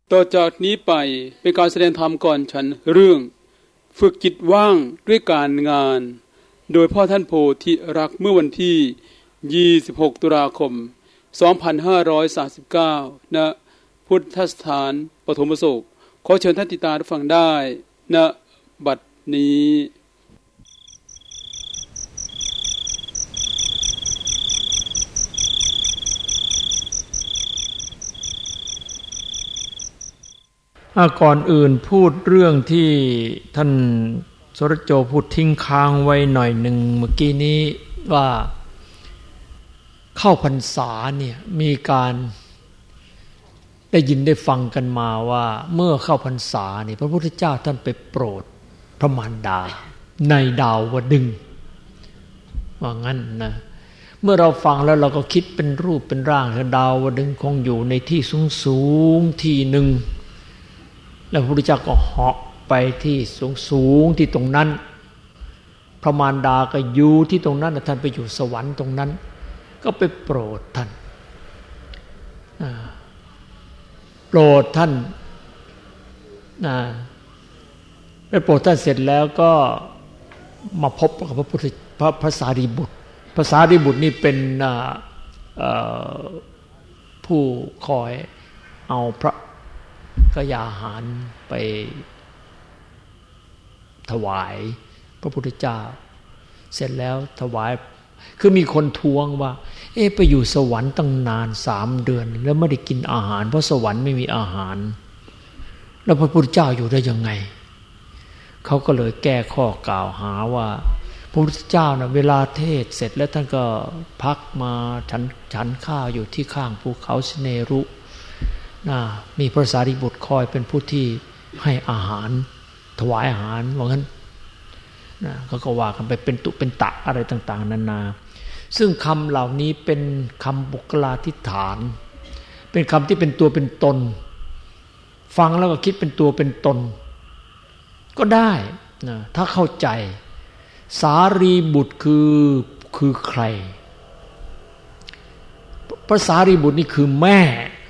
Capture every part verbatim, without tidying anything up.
ต่อจากนี้ไปเป็นการแสดงธรรมก่อนฉันเรื่องฝึกจิตว่างด้วยการงานโดยพ่อท่านโพธิรักเมื่อวันที่ยี่สิบหกตุลาคมสองพันห้าร้อยสามสิบเก้าณพุทธสถานปฐมโศกขอเชิญท่านติดตามรับฟังได้ณบัดนี้ก่อนอื่นพูดเรื่องที่ท่านสรโจพูดทิ้งค้างไว้หน่อยหนึ่งเมื่อกี้นี้ว่าเข้าพรรษาเนี่ยมีการได้ยินได้ฟังกันมาว่าเมื่อเข้าพรรษาเนี่ยพระพุทธเจ้าท่านไปโปรดพระมารดาในดาวดึงส์ว่างั้นนะเมื่อเราฟังแล้วเราก็คิดเป็นรูปเป็นร่างดาวดึงส์คงอยู่ในที่สูงๆที่หนึ่งแล้วพระพุทธเจ้าก็เหาะไปที่สูงสูงที่ตรงนั้นพระมารดาก็อยู่ที่ตรงนั้นท่านไปอยู่สวรรค์ตรงนั้นก็ไปโปรดท่านโปรดท่านไปโปรดท่านเสร็จแล้วก็มาพบกับพระพุทธพระพระสารีบุตรพระสารีบุตรนี่เป็นผู้คอยเอาพระกยาหารไปถวายพระพุทธเจ้าเสร็จแล้วถวายคือมีคนทวงว่าเอ๊ะไปอยู่สวรรค์ตั้งนานสามเดือนแล้วไม่ได้กินอาหารเพราะสวรรค์ไม่มีอาหารแล้วพระพุทธเจ้าอยู่ได้ยังไงเขาก็เลยแก้ข้อกล่าวหาว่าพระพุทธเจ้านะเวลาเทศเสร็จแล้วท่านก็พักมาฉันฉันข้าวอยู่ที่ข้างภูเขาสิเนรุมีพระสารีบุตรคอยเป็นผู้ที่ให้อาหารถวายอาหารว่างั้นนะเขาก็ว่ากันไปเป็นตุเป็นตะอะไรต่างๆนานาซึ่งคำเหล่านี้เป็นคำบุคลาธิฐานเป็นคำที่เป็นตัวเป็นตนฟังแล้วก็คิดเป็นตัวเป็นตนก็ได้นะถ้าเข้าใจสารีบุตรคือคือใครพระสารีบุตรนี่คือแม่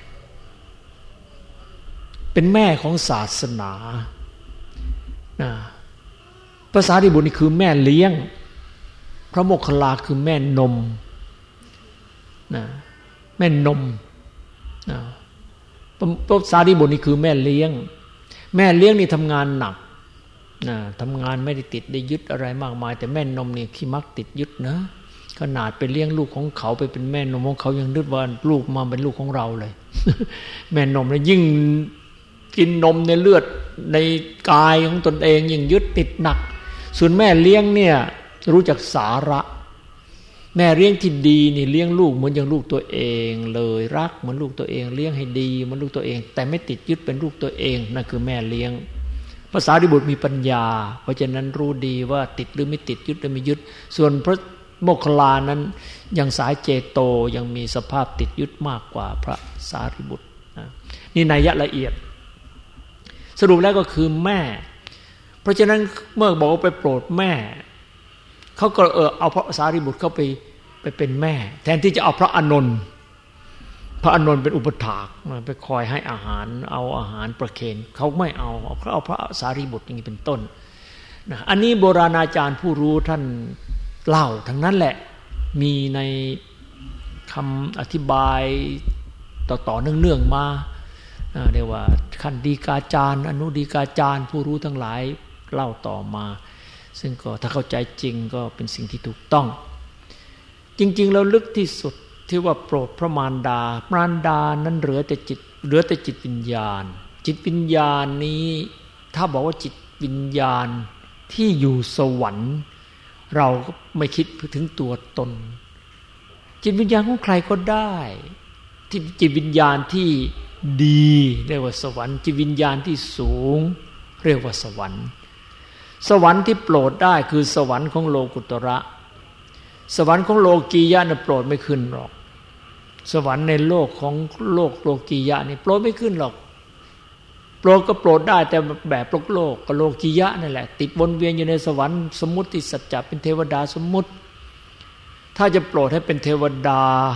เป็นแม่ของศาสนานะพระสารีบุตรนี่คือแม่เลี้ยงพระโมคคัลลาคือแม่นมนะแม่นมนะพระสารีบุตรนี่คือแม่เลี้ยงแม่เลี้ยงนี่ทำงานหนักนะทำงานไม่ได้ติดได้ยึดอะไรมากมายแต่แม่นมนี่ขี้มักติดยึดนะขนาดไปเลี้ยงลูกของเขาไปเป็นแม่นมของเขายังนึกว่าลูกมาเป็นลูกของเราเลย แม่นมเนี่ยยิ่งกินนมในเลือดในกายของตนเองยิ่งยึดติดหนักส่วนแม่เลี้ยงเนี่ยรู้จักสาระแม่เลี้ยงที่ดีนี่เลี้ยงลูกเหมือนอย่างลูกตัวเองเลยรักเหมือนลูกตัวเองเลี้ยงให้ดีเหมือนลูกตัวเองแต่ไม่ติดยึดเป็นลูกตัวเองนั่นคือแม่เลี้ยงพระสารีบุตรมีปัญญาเพราะฉะนั้นรู้ดีว่าติดหรือไม่ติดยึดหรือไม่ยึดส่วนพระโมคคัลลานั้นยังสายเจโตยังมีสภาพติดยึดมากกว่าพระสารีบุตรนี่นัยยะละเอียดสรุปแล้วก็คือแม่เพราะฉะนั้นเมื่อบอกว่าไปโปรดแม่เขาก็เออเอาพระสารีบุตรเข้าไปไปเป็นแม่แทนที่จะเอาพระอานนท์พระอานนท์เป็นอุปถากไปคอยให้อาหารเอาอาหารประเคนเขาไม่เอาเขาเอาพระสารีบุตรอย่างนี้เป็นต้นนะอันนี้โบราณอาจารย์ผู้รู้ท่านเล่าทั้งนั้นแหละมีในคำอธิบายต่อๆเนื่องๆมาเรียกว่าขั้นดีกาจารย์อนุดีกาจารย์ผู้รู้ทั้งหลายเล่าต่อมาซึ่งก็ถ้าเข้าใจจริงก็เป็นสิ่งที่ถูกต้องจริงๆแล้วลึกที่สุดที่ว่าโปรดพระมารดามารดานั้นเหลือแต่จิตเหลือแต่จิตวิญญาณจิตวิญญาณนี้ถ้าบอกว่าจิตวิญญาณที่อยู่สวรรค์เราก็ไม่คิดถึงตัวตนจิตวิญญาณของใครก็ได้ที่จิตวิญญาณที่ดีเรียกว่าสวรรค์จิตวิญญาณที่สูงเรียกว่าสวรรค์สวรรค์ที่โปรดได้คือสวรรค์ของโลกุตระสวรรค์ของโลกียะน่ะโปรดไม่ขึ้นหรอกสวรรค์ในโลกของโลกโลกียะนี่โปรดไม่ขึ้นหรอกโปรดก็โปรดได้แต่แบบโลกโลกกับโลกียะนั่นแหละติดวนเวียนอยู่ในสวรรค์สมมุติสัจจะเป็นเทวดาสมมุติถ้าจะโปรดให้เป็นเทวดา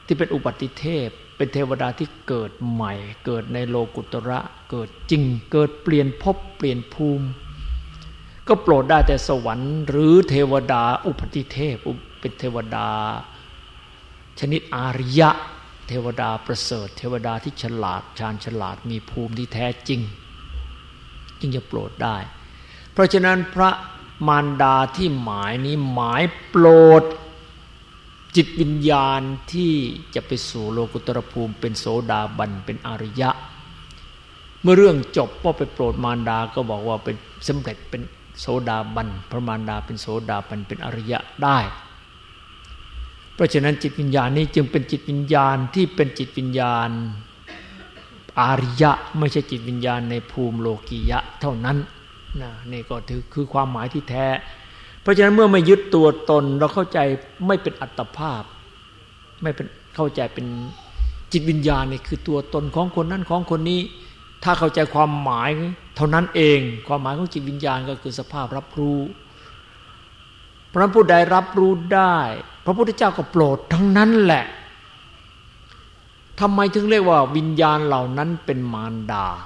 ที่เป็นอุบัติเทพเป็นเทวดาที่เกิดใหม่เกิดในโลกุตระเกิดจริงเกิดเปลี่ยนภพเปลี่ยนภูมิก็โปรดได้แต่สวรรค์หรือเทวดาอุปติเทพเป็นเทวดาชนิดอาริยะเทวดาประเสริฐเทวดาที่ฉลาดชาญฉลาดมีภูมิที่แท้จริงจึงจะโปรดได้เพราะฉะนั้นพระมารดาที่หมายนี้หมายโปรดจิตวิญญาณที่จะไปสู่โลกุตรภูมิเป็นโสดาบันเป็นอริยะเมื่อเรื่องจบก็ไปโปรดมารดาก็บอกว่าเป็นสำเร็จเป็นโสดาบันพระมารดาเป็นโสดาบันเป็นอริยะได้เพราะฉะนั้นจิตวิญญาณนี้จึงเป็นจิตวิญญาณที่เป็นจิตวิญญาณอริยะไม่ใช่จิตวิญญาณในภูมิโลกียะเท่านั้นนะนี่ก็ถือคือความหมายที่แท้เพราะฉะนั้นเมื่อไม่ยึดตัวตนเราเข้าใจไม่เป็นอัตภาพไม่เป็นเข้าใจเป็นจิตวิญญาณนี่คือตัวตนของคนนั้นของคนนี้ถ้าเข้าใจความหมายเท่านั้นเองความหมายของจิตวิญญาณก็คือสภาพรับรู้เพราะผู้ใดรับรู้ได้พระพุทธเจ้าก็โปรดทั้งนั้นแหละทำไมถึงเรียกว่าวิญญาณเหล่านั้นเป็นมารดา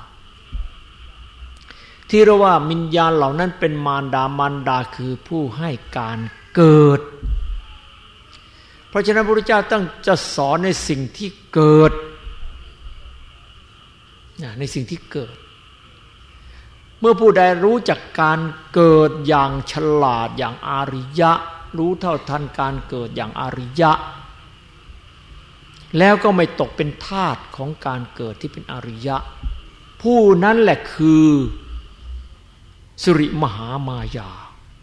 ที่เราว่าวิญญาณเหล่านั้นเป็นมารดามารดาคือผู้ให้การเกิดเพราะฉะนั้นพระพุทธเจ้าต้องจะสอนในสิ่งที่เกิดในสิ่งที่เกิดเมื่อผู้ใดรู้จักการเกิดอย่างฉลาดอย่างอาริยะรู้เท่าทันการเกิดอย่างอาริยะแล้วก็ไม่ตกเป็นทาสของการเกิดที่เป็นอาริยะผู้นั้นแหละคือสิริมหามายา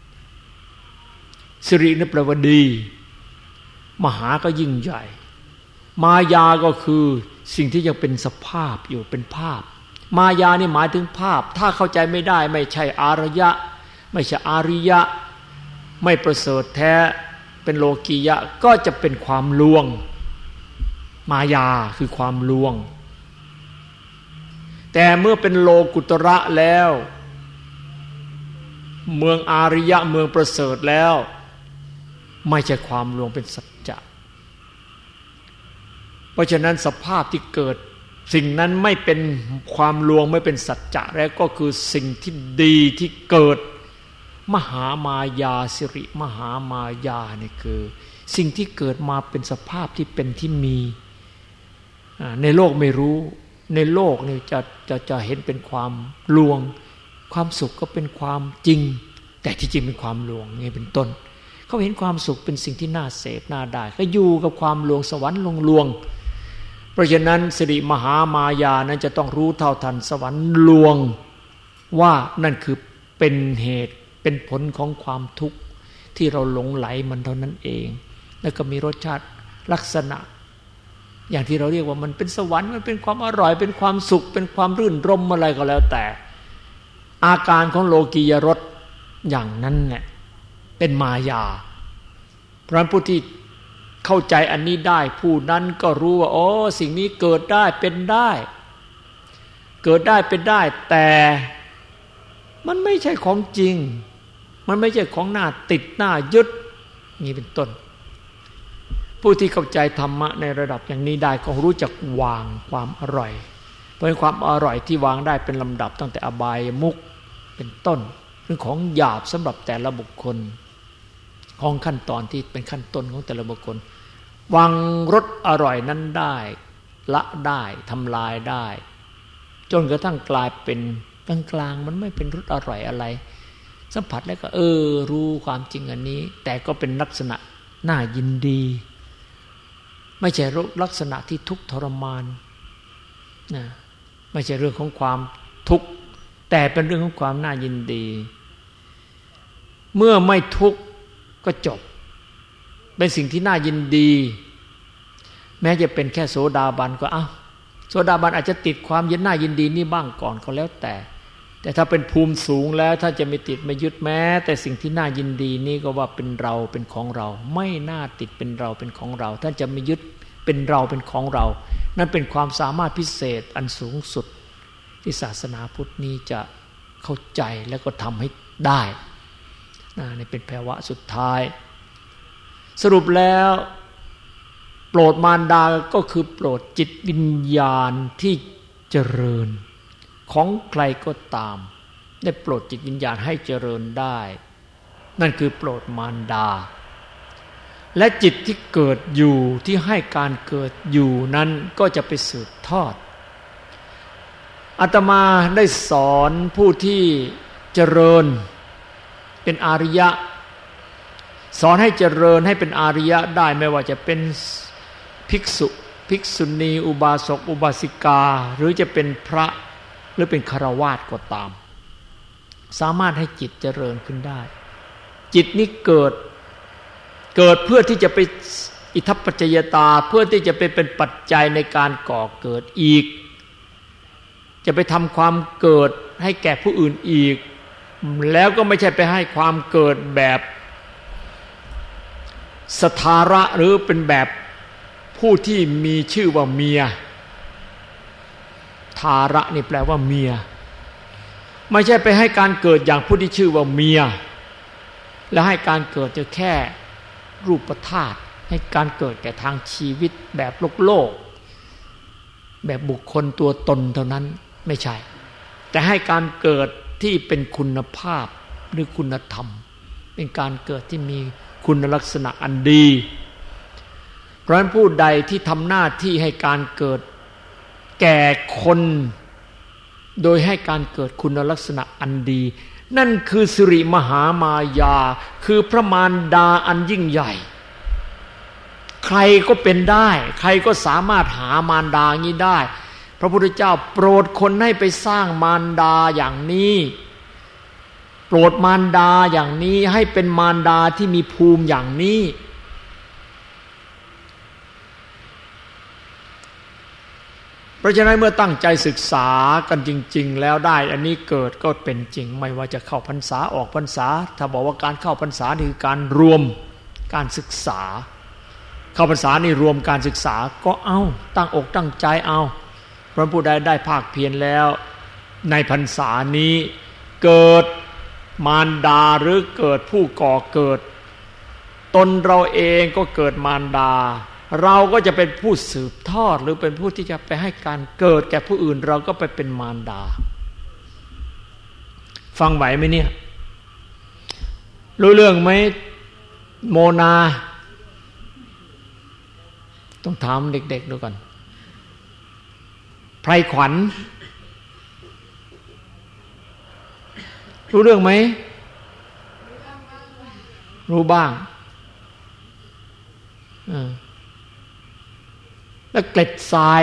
สิรินั่นแปลว่าดีมหาก็ยิ่งใหญ่มายาก็คือสิ่งที่ยังเป็นสภาพอยู่เป็นภาพมายานี่หมายถึงภาพถ้าเข้าใจไม่ได้ไม่ใช่อารยะไม่ใช่อาริยะไม่ประเสริฐแท้เป็นโลกียะก็จะเป็นความลวงมายาคือความลวงแต่เมื่อเป็นโลกุตระแล้วเมืองอาริยะเมืองประเสริฐแล้วไม่ใช่ความลวงเป็นสัจจะเพราะฉะนั้นสภาพที่เกิดสิ่งนั้นไม่เป็นความลวงไม่เป็นสัจจะแล้วก็คือสิ่งที่ดีที่เกิดมหามายาสิริมหามายานี่คือสิ่งที่เกิดมาเป็นสภาพที่เป็นที่มีในโลกไม่รู้ในโลกนี่จะจะจะเห็นเป็นความลวงความสุขก็เป็นความจริงแต่ที่จริงเป็นความลวงนี่เป็นต้นเขาเห็นความสุขเป็นสิ่งที่น่าเสพน่าได้ก็อยู่กับความลวงสวรรค์ลวงลวงเพราะฉะนั้นสิริมหามายานั้นจะต้องรู้เท่าทันสวรรค์ลวงว่านั่นคือเป็นเหตุเป็นผลของความทุกข์ที่เราหลงไหลมันเท่านั้นเองแล้วก็มีรสชาติลักษณะอย่างที่เราเรียกว่ามันเป็นสวรรค์มันเป็นความอร่อยเป็นความสุขเป็นความรื่นรมอะไรก็แล้วแต่อาการของโลกียรสอย่างนั้นแหละเป็นมายาเพราะฉะนั้นผู้ที่เข้าใจอันนี้ได้ผู้นั้นก็รู้ว่าโอ้สิ่งนี้เกิดได้เป็นได้เกิดได้เป็นได้แต่มันไม่ใช่ของจริงมันไม่ใช่ของหน้าติดหน้ายึดนี่เป็นต้นผู้ที่เข้าใจธรรมะในระดับอย่างนี้ได้ก็รู้จักวางความอร่อยเพราะความอร่อยที่วางได้เป็นลำดับตั้งแต่อบายมุขเป็นต้นเรื่องของหยาบสำหรับแต่ละบุคคลของขั้นตอนที่เป็นขั้นต้นของแต่ละบุคคลวางรสอร่อยนั้นได้ละได้ทำลายได้จนกระทั่งกลายเป็นกลางๆมันไม่เป็นรสอร่อยอะไรสัมผัสแล้วก็เออรู้ความจริงอันนี้แต่ก็เป็นลักษณะน่ายินดีไม่ใช่ลักษณะที่ทุกข์ทรมานนะไม่ใช่เรื่องของความทุกข์แต่เป็นเรื่องของความน่ายินดีเมื่อไม่ทุกข์ก็จบเป็นสิ่งที่น่ายินดีแม้จะเป็นแค่โสดาบันก็เอ้าโสดาบันอาจจะติดความยินน่ายินดีนี่บ้างก่อนก็แล้วแต่แต่ถ้าเป็นภูมิสูงแล้วถ้าจะไม่ติดไม่ยึดแม้แต่สิ่งที่น่ายินดีนี่ก็ว่าเป็นเราเป็นของเราไม่น่าติดเป็นเราเป็นของเราท่านจะไม่ยึดเป็นเราเป็นของเรานั่นเป็นความสามารถพิเศษอันสูงสุดที่ศาสนาพุทธนี้จะเข้าใจแล้วก็ทำให้ได้นี่เป็นภาวะสุดท้ายสรุปแล้วโปรดมารดาก็คือโปรดจิตวิญญาณที่เจริญของใครก็ตามได้โปรดจิตวิญญาณให้เจริญได้นั่นคือโปรดมารดาและจิตที่เกิดอยู่ที่ให้การเกิดอยู่นั้นก็จะไปสืบทอดอาตมาได้สอนผู้ที่เจริญเป็นอาริยะสอนให้เจริญให้เป็นอาริยะได้ไม่ว่าจะเป็นภิกษุภิกษุณีอุบาสกอุบาสิกาหรือจะเป็นพระหรือเป็นฆราวาสก็ตามสามารถให้จิตเจริญขึ้นได้จิตนี้เกิดเกิดเพื่อที่จะไปอิทัปปัจจยตาเพื่อที่จะไปเป็นปัจจัยในการก่อเกิดอีกจะไปทำความเกิดให้แก่ผู้อื่นอีกแล้วก็ไม่ใช่ไปให้ความเกิดแบบสถาระหรือเป็นแบบผู้ที่มีชื่อว่าเมียทาระนี่แปลว่าเมียไม่ใช่ไปให้การเกิดอย่างผู้ที่ชื่อว่าเมียและให้การเกิดจะแค่รูปธาตุให้การเกิดแก่ทางชีวิตแบบโลกโลกแบบบุคคลตัวตนเท่านั้นไม่ใช่แต่ให้การเกิดที่เป็นคุณภาพหรือคุณธรรมเป็นการเกิดที่มีคุณลักษณะอันดีเพราะฉะนั้นผู้ใดที่ทำหน้าที่ให้การเกิดแก่คนโดยให้การเกิดคุณลักษณะอันดีนั่นคือสิริมหามายาคือพระมารดาอันยิ่งใหญ่ใครก็เป็นได้ใครก็สามารถหามารดางี้ได้พระพุทธเจ้าโปรดคนให้ไปสร้างมารดาอย่างนี้โปรดมารดาอย่างนี้ให้เป็นมารดาที่มีภูมิอย่างนี้เพราะฉะนั้นเมื่อตั้งใจศึกษากันจริงๆแล้วได้อันนี้เกิดก็เป็นจริงไม่ว่าจะเข้าพรรษาออกพรรษาถ้าบอกว่าการเข้าพรรษานี่คือการรวมการศึกษาเข้าพรรษานี่รวมการศึกษาก็เอาตั้งอกตั้งใจเอาเพราะผู้ใดได้ภาคเพียรแล้วในพรรษานี้เกิดมารดาหรือเกิดผู้ก่อเกิดตนเราเองก็เกิดมารดาเราก็จะเป็นผู้สืบทอดหรือเป็นผู้ที่จะไปให้การเกิดแก่ผู้อื่นเราก็ไปเป็นมารดาฟังไหวไหมเนี่ยรู้เรื่องไหมโมนาต้องถามเด็กๆดูก่อนไพรขวัญรู้เรื่องไหมรู้บ้างแล้วเกล็ดทราย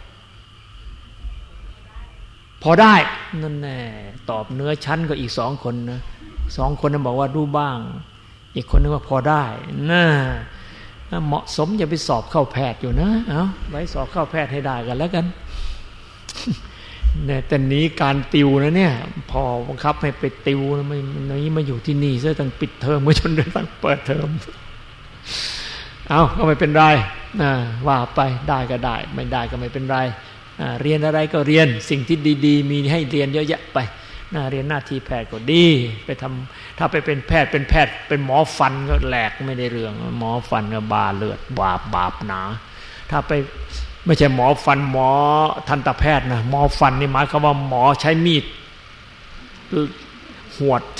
พอได้นั่นแน่ตอบเนื้อชั้นก็อีกสองคนนะสองคนนั้นบอกว่ารู้บ้างอีกคนนึงว่าพอได้น่าเหมาะสมอย่าไปสอบเข้าแพทย์อยู่นะเอาไว้สอบเข้าแพทย์ให้ได้กันแล้วกันเนี่ยแต่นี้การติวนะเนี่ยพอบังคับให้ไปติวนะไม่นี้มาอยู่ที่นี่ซะตั้งปิดเทอมมาจนตั้งเปิดเทอมเอาก็ไม่เป็นไรว่าไปได้ก็ได้ไม่ได้ก็ไม่เป็นไรเรียนอะไรก็เรียนสิ่งที่ดีๆมีให้เรียนเยอะแยะไปเรียนหน้าที่แพทย์ก็ดีไปทำถ้าไปเป็นแพทย์เป็นแพทย์เป็นหมอฟันก็แหลกไม่ได้เรื่องหมอฟันก็บาเลือดบาปบาปหนาถ้าไปไม่ใช่หมอฟันหมอทันตแพทย์นะหมอฟันนี่หมายความว่าหมอใช้มีดหวด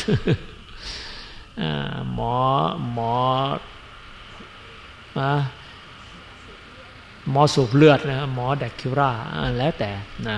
หมอหมอหมอสูบเลือดนะหมอแดกคิวราแล้วแต่นะ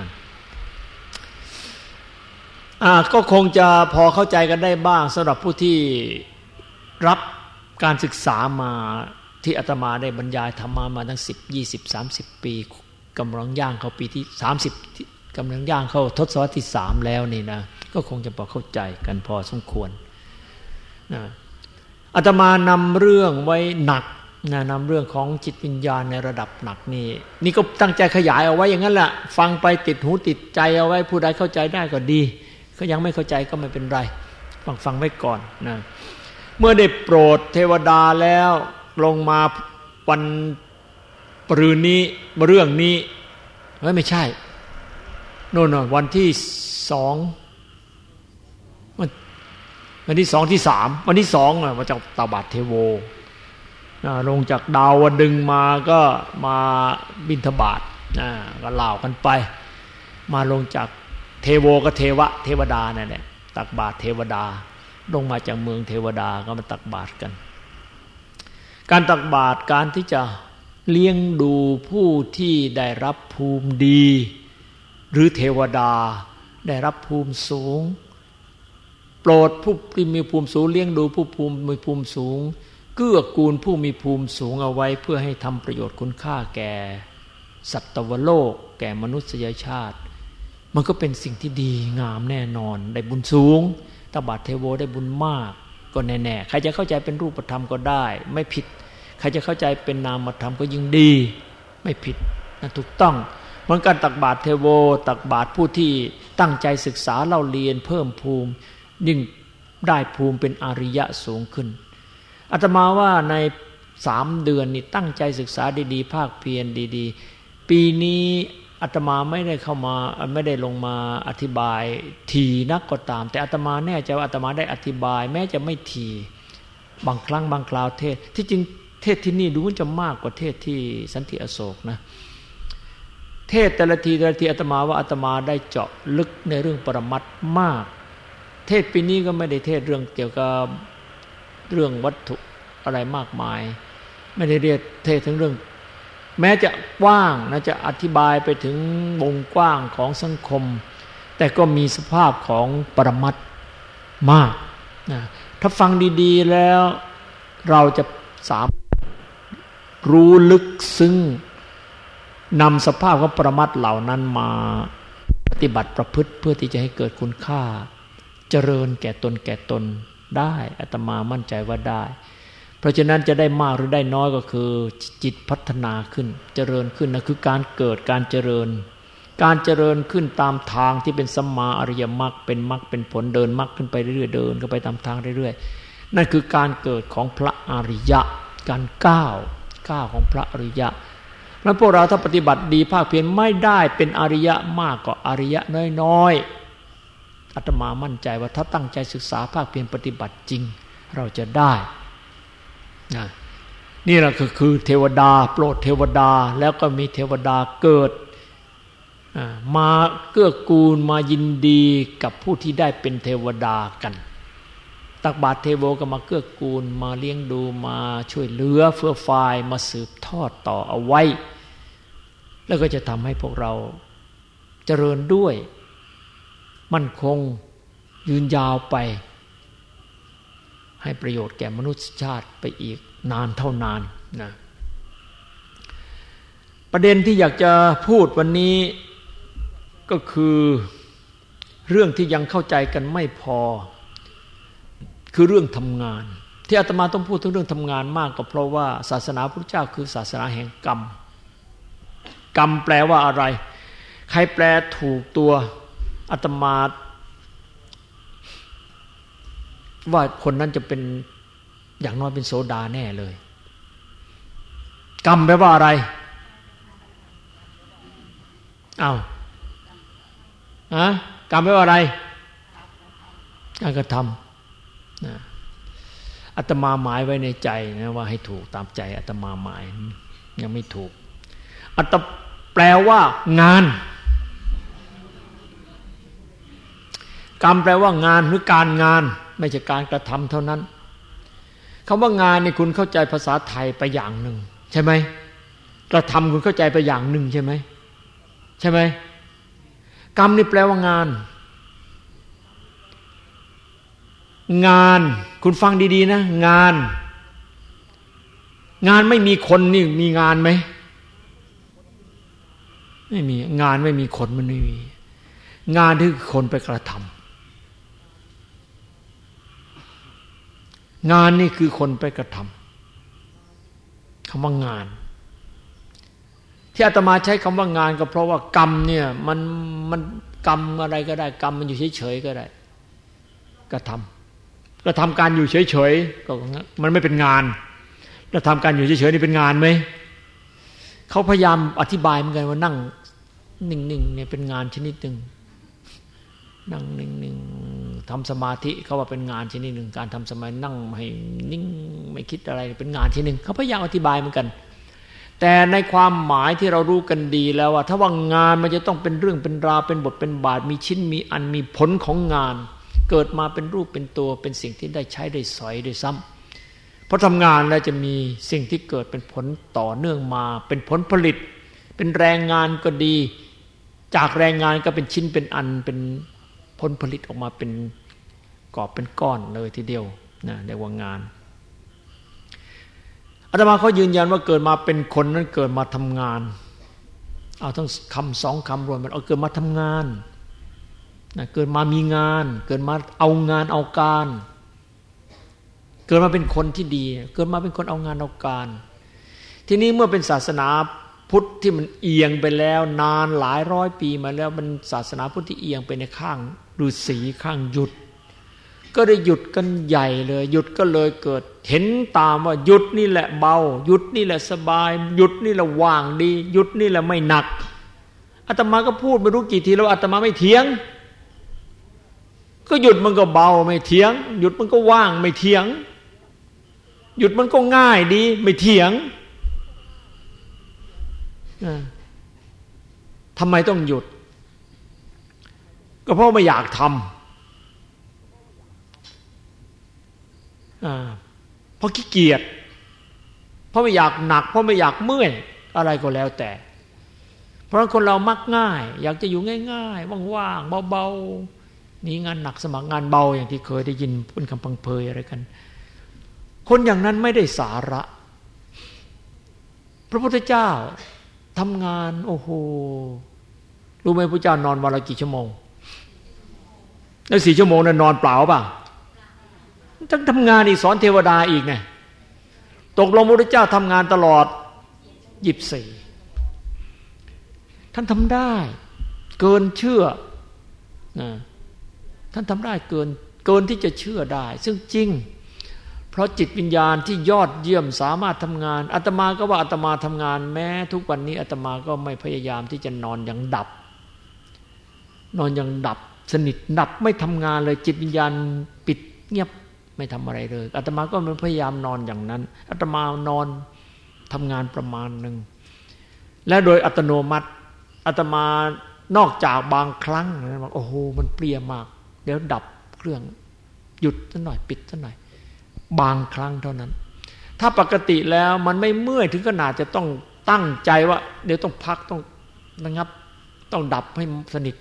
ก็คงจะพอเข้าใจกันได้บ้างสำหรับผู้ที่รับการศึกษามาที่อาตมาได้บรรยายธรรมะมาตั้งสิบ ยี่สิบ สามสิบปีกำลังย่างเข้าปีที่สามสิบกำลังย่างเข้าทศวรรษที่สามแล้วนี่นะก็คงจะพอเข้าใจกันพอสมควรนะอาตมานำเรื่องไว้หนักนะนำเรื่องของจิตวิญญาณในระดับหนักนี่นี่ก็ตั้งใจขยายเอาไว้อย่างนั้นแหละฟังไปติดหูติดใจเอาไว้ผู้ใดเข้าใจได้ก็ดีเขายังไม่เข้าใจก็ไม่เป็นไรฟังฟังไว้ก่อนนะเมื่อได้โปรดเทวดาแล้วลงมาวันปรืนนี้เรื่องนี้เฮ้ยไม่ใช่โน่นๆวันที่สองวันวันที่สองที่สามวันที่สองอ่ะมาจากตาบาตเทโวลงจากดาวดึงมาก็มาบิณฑบาตก็เล่ากันไปมาลงจากเทโวก็เทวะเทวดานั่นแหละตักบาตรเทวดาลงมาจากเมืองเทวดาก็มาตักบาตรกันการตักบาตรการที่จะเลี้ยงดูผู้ที่ได้รับภูมิดีหรือเทวดาได้รับภูมิสูงโปรดผู้ที่มีภูมิสูงเลี้ยงดูผู้ภูมิมีภูมิสูงเกื้อกูลผู้มีภูมิสูงเอาไว้เพื่อให้ทำประโยชน์คุณค่าแก่สัตวโลกแก่มนุษยชาติมันก็เป็นสิ่งที่ดีงามแน่นอนได้บุญสูงตักบาตรเทโวได้บุญมากก็แน่ๆใครจะเข้าใจเป็นรูปธรรมก็ได้ไม่ผิดใครจะเข้าใจเป็นนามธรรมก็ยิ่งดีไม่ผิดนะถูกต้องเหมือนกันตักบาตรเทโวตักบาตรผู้ที่ตั้งใจศึกษาเล่าเรียนเพิ่มภูมิยิ่งได้ภูมิเป็นอริยะสูงขึ้นอาตมาว่าในสามเดือนนี่ตั้งใจศึกษาดีๆภาคเพียรดีๆปีนี้อาตมาไม่ได้เข้ามาไม่ได้ลงมาอธิบายทีนักก็ตามแต่อาตมาแน่ใจว่าอาตมาได้อธิบายแม้จะไม่ทีบางครั้งบางคราวเทศที่จริงเทศที่นี่ดูจะมากกว่าเทศที่สันติอโศกนะเทศแต่ละทีแต่ละทีอาตมาว่าอาตมาได้เจาะลึกในเรื่องปรมัตถ์มากเทศปีนี้ก็ไม่ได้เทศเรื่องเกี่ยวกับเรื่องวัตถุอะไรมากมายไม่ได้เรียกเทศถึงเรื่องแม้จะกว้างนะจะอธิบายไปถึงวงกว้างของสังคมแต่ก็มีสภาพของปรมัตถ์มากนะถ้าฟังดีๆแล้วเราจะสามารถรู้ลึกซึ้งนำสภาพของปรมัตถ์เหล่านั้นมาปฏิบัติประพฤติเพื่อที่จะให้เกิดคุณค่าเจริญแก่ตนแก่ตนได้อาตมามั่นใจว่าได้เพราะฉะนั้นจะได้มากหรือได้น้อยก็คือจิตพัฒนาขึ้นเจริญขึ้นนะคือการเกิดการเจริญการเจริญขึ้นตามทางที่เป็นสัมมาอริยมรรคเป็นมรรคเป็นผลเดินมรรคขึ้นไปเรื่อยๆเดินก็ไปตามทางเรื่อยๆนั่นคือการเกิดของพระอริยะการก้าวก้าวของพระอริยะแล้วพวกเราถ้าปฏิบัติดีภาคเพียรไม่ได้เป็นอริยะมากก็อริยะน้อยๆอาตมามั่นใจว่าถ้าตั้งใจศึกษาภาคเพียรปฏิบัติจริงเราจะได้นะนี่แหละก็คือเทวดาโปรดเทวดาแล้วก็มีเทวดาเกิดมาเกื้อกูลมายินดีกับผู้ที่ได้เป็นเทวดากันตักบาตรเทโวก็มาเกื้อกูลมาเลี้ยงดูมาช่วยเหลือเฟื้อฟายมาสืบทอดต่อเอาไว้แล้วก็จะทำให้พวกเราเจริญด้วยมั่นคงยืนยาวไปให้ประโยชน์แก่มนุษยชาติไปอีกนานเท่านานนะประเด็นที่อยากจะพูดวันนี้ก็คือเรื่องที่ยังเข้าใจกันไม่พอคือเรื่องทำงานที่อาตมาต้องพูดถึงเรื่องทำงานมากก็เพราะว่าศาสนาพระเจ้าคือศาสนาแห่งกรรมกรรมแปลว่าอะไรใครแปลถูกตัวอาตมาว่าคนนั้นจะเป็นอย่างน้อยเป็นโสดาแน่เลยกรรมแปลว่าอะไรอ้าวอะกรรมแปลว่าอะไรการกระทำนะอาตมาหมายไว้ในใจนะว่าให้ถูกตามใจอาตมาหมายยังไม่ถูกอาตแปลว่างานกรรมแปลว่างานหรือการงานไม่ใช่การกระทำเท่านั้นคำว่างานนี่คุณเข้าใจภาษาไทยไปอย่างหนึ่งใช่ไหมกระทำคุณเข้าใจไปอย่างหนึ่งใช่ไหมใช่ไหมกรรมนี่แปลว่างานงานคุณฟังดีๆนะงานงานไม่มีคนนี่มีงานไหมไม่มีงานไม่มีคนมันไม่มีงานที่คนไปกระทำงานนี่คือคนไปกระทำคำว่างานที่อาตมาใช้คำว่างานก็เพราะว่ากรรมเนี่ยมันมันกรรมอะไรก็ได้กรรมมันอยู่เฉยๆก็ได้กระทำกระทำการอยู่เฉยๆก็มันไม่เป็นงานกระทำการอยู่เฉยๆนี่เป็นงานไหมเขาพยายามอธิบายเหมือนกันว่านั่งนิ่งๆเนี่ยเป็นงานชนิดหนึ่งนั่งนิ่งๆทำสมาธิเขาว่าเป็นงานชนิดหนึ่งการทำสมาธินั่งให้นิ่งไม่คิดอะไรเป็นงานชนิดหนึ่งเขาพยายามอธิบายเหมือนกันแต่ในความหมายที่เรารู้กันดีแล้วว่าถ้าว่างานมันจะต้องเป็นเรื่องเป็นราวเป็นบทเป็นบาทมีชิ้นมีอันมีผลของงานเกิดมาเป็นรูปเป็นตัวเป็นสิ่งที่ได้ใช้ได้สอยได้ซ้ำเพราะทำงานแล้วจะมีสิ่งที่เกิดเป็นผลต่อเนื่องมาเป็นผลผลิตเป็นแรงงานก็ดีจากแรงงานก็เป็นชิ้นเป็นอันเป็นผลผลิตออกมาเป็นกอบเป็นก้อนเลยทีเดียวนะเรียกว่างานอาตมาเขายืนยันว่าเกิดมาเป็นคนนั้นเกิดมาทำงานเอาทั้งคำสองคำรวมมันเอาเกิดมาทำงานนะเกิดมามีงานเกิดมาเอางานเอาการเกิดมาเป็นคนที่ดีเกิดมาเป็นคนเอางานเอาการทีนี้เมื่อเป็นศาสนาพุทธที่มันเอียงไปแล้วนานหลายร้อยปีมาแล้วมันศาสนาพุทธที่เอียงไปในข้างฤาษีข้างหยุดก็ได้หยุดกันใหญ่เลยหยุดก็เลยเกิดเห็นตามว่าหยุดนี่แหละเบาหยุดนี่แหละสบายหยุดนี่แหละว่างดีหยุดนี่แหละไม่หนักอาตมาก็พูดไม่รู้กี่ทีแล้วอาตมาไม่เถียงก็หยุดมันก็เบาไม่เถียงหยุดมันก็ว่างไม่เถียงหยุดมันก็ง่ายดีไม่เถียงทำไมต้องหยุดก็เพราะไม่อยากทำเพราะขี้เกียจเพราะไม่อยากหนักเพราะไม่อยากเมื่อยอะไรก็แล้วแต่เพราะคนเรามักง่ายอยากจะอยู่ง่ายๆว่างๆเบาๆนี่งานหนักสมัครงานเบาอย่างที่เคยได้ยินพูดคำพังเพยอะไรกันคนอย่างนั้นไม่ได้สาระพระพุทธเจ้าทำงานโอ้โหรู้ไหมพระเจ้านอนวันละกี่ชั่วโมงแล้วสี่ชั่วโมงนั้นนอนเปล่าป่ะต้องทำงานอีกสอนเทวดาอีกไงตกลงพระพุทธเจ้าทำงานตลอดยี่สิบสี่ท่านทำได้เกินเชื่อนะท่านทำได้เกินเกินที่จะเชื่อได้ซึ่งจริงเพราะจิตวิญญาณที่ยอดเยี่ยมสามารถทำงานอาตมาก็ว่าอาตมาทำงานแม้ทุกวันนี้อาตมาก็ไม่พยายามที่จะนอนอย่างดับนอนอย่างดับสนิทดับไม่ทำงานเลยจิตวิญญาณปิดเงียบไม่ทำอะไรเลยอาตมาก็พยายามนอนอย่างนั้นอาตมานอนทำงานประมาณหนึ่งและโดยอัตโนมัติอาตมานอกจากบางครั้งนะบอกโอ้โหมันเปรี้ยมากเดี๋ยวดับเครื่องหยุดซะหน่อยปิดซะหน่อยบางครั้งเท่านั้นถ้าปกติแล้วมันไม่เมื่อยถึงขนาดจะต้องตั้งใจว่าเดี๋ยวต้องพักต้องระงับต้องดับให้สนิท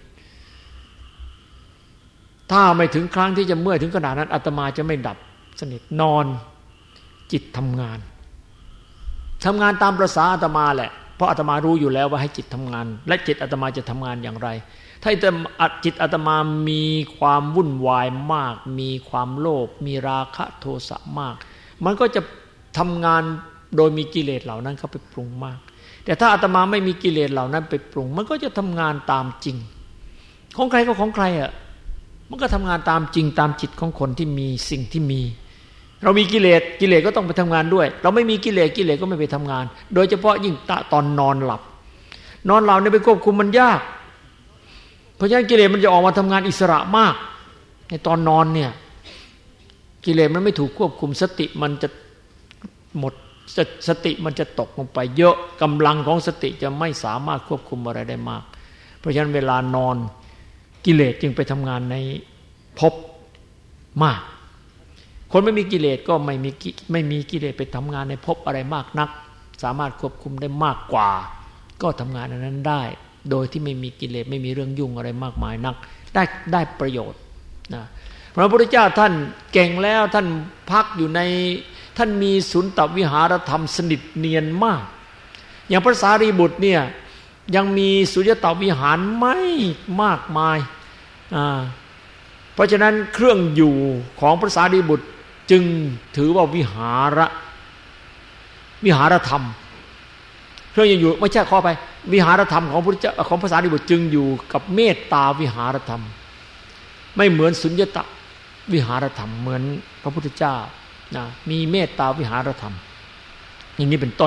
ถ้าไม่ถึงครั้งที่จะเมื่อยถึงขนาดนั้นอาตมาจะไม่ดับสนิทนอนจิตทำงานทำงานตามประสาอาตมาแหละเพราะอาตมารู้อยู่แล้วว่าให้จิตทำงานและจิตอาตมาจะทำงานอย่างไรถ้าจิตอาตมามีความวุ่นวายมากมีความโลภมีราคะโทสะมากมันก็จะทำงานโดยมีกิเลสเหล่านั้นเข้าไปปรุงมากแต่ถ้าอาตมาไม่มีกิเลสเหล่านั้นไปปรุงมันก็จะทำงานตามจริงของใครก็ของใครอ่ะมันก็ทำงานตามจริงตามจิตของคนที่มีสิ่งที่มีเรามีกิเลสกิเลสก็ต้องไปทำงานด้วยเราไม่มีกิเลสกิเลสก็ไม่ไปทำงานโดยเฉพาะยิ่งตอนนอนหลับนอนหลับเนี่ยไปควบคุมมันยากเพราะฉะนั้นกิเลสมันจะออกมาทำงานอิสระมากในตอนนอนเนี่ยกิเลสมันไม่ถูกควบคุมสติมันจะหมดสติมันจะตกลงไปเยอะกำลังของสติจะไม่สามารถควบคุมอะไรได้มากเพราะฉะนั้นเวลานอนกิเลสจึงไปทำงานในภพมากคนไม่มีกิเลสก็ไม่มีไม่มีกิเลสไปทำงานในภพอะไรมากนักสามารถควบคุมได้มากกว่าก็ทำงานอันนั้นได้โดยที่ไม่มีกิเลสไม่มีเรื่องยุ่งอะไรมากมายนักได้ได้ประโยชน์นะพระพุทธเจ้าท่านเก่งแล้วท่านพักอยู่ในท่านมีสุนตวิหารธรรมสนิทเนียนมากอย่างพระสารีบุตรเนี่ยยังมีสุญญตวิหารไม่มากมายอ่าเพราะฉะนั้นเครื่องอยู่ของพระสารีบุตรจึงถือว่าวิหารวิหารธรรมเครื่องอยู่ไม่ใช่ข้อไปวิหารธรรมของพระเจ้าของพระสารีบุตรจึงอยู่กับเมตตาวิหารธรรมไม่เหมือนสุญญตวิหารธรรมเหมือนพระพุทธเจ้านะมีเมตตาวิหารธรรมอย่างนี้เป็นต้น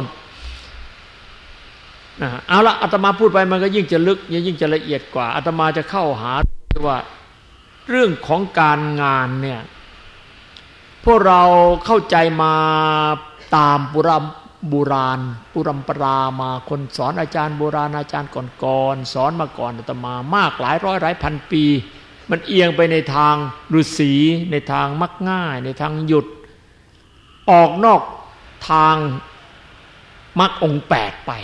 นะเอาละอาตมาพูดไปมันก็ยิ่งจะลึกยิ่งจะละเอียดกว่าอาตมาจะเข้าหาว่าเรื่องของการงานเนี่ยพวกเราเข้าใจมาตามปุรบุราณปุรัมปรามาคนสอนอาจารย์โบราณอาจารย์ก่อนๆสอนมาก่อนอาตมามากหลายร้อยหลายพันปีมันเอียงไปในทางฤาษีในทางมักง่ายในทางหยุดออกนอกทางมรรคองค์แปดไป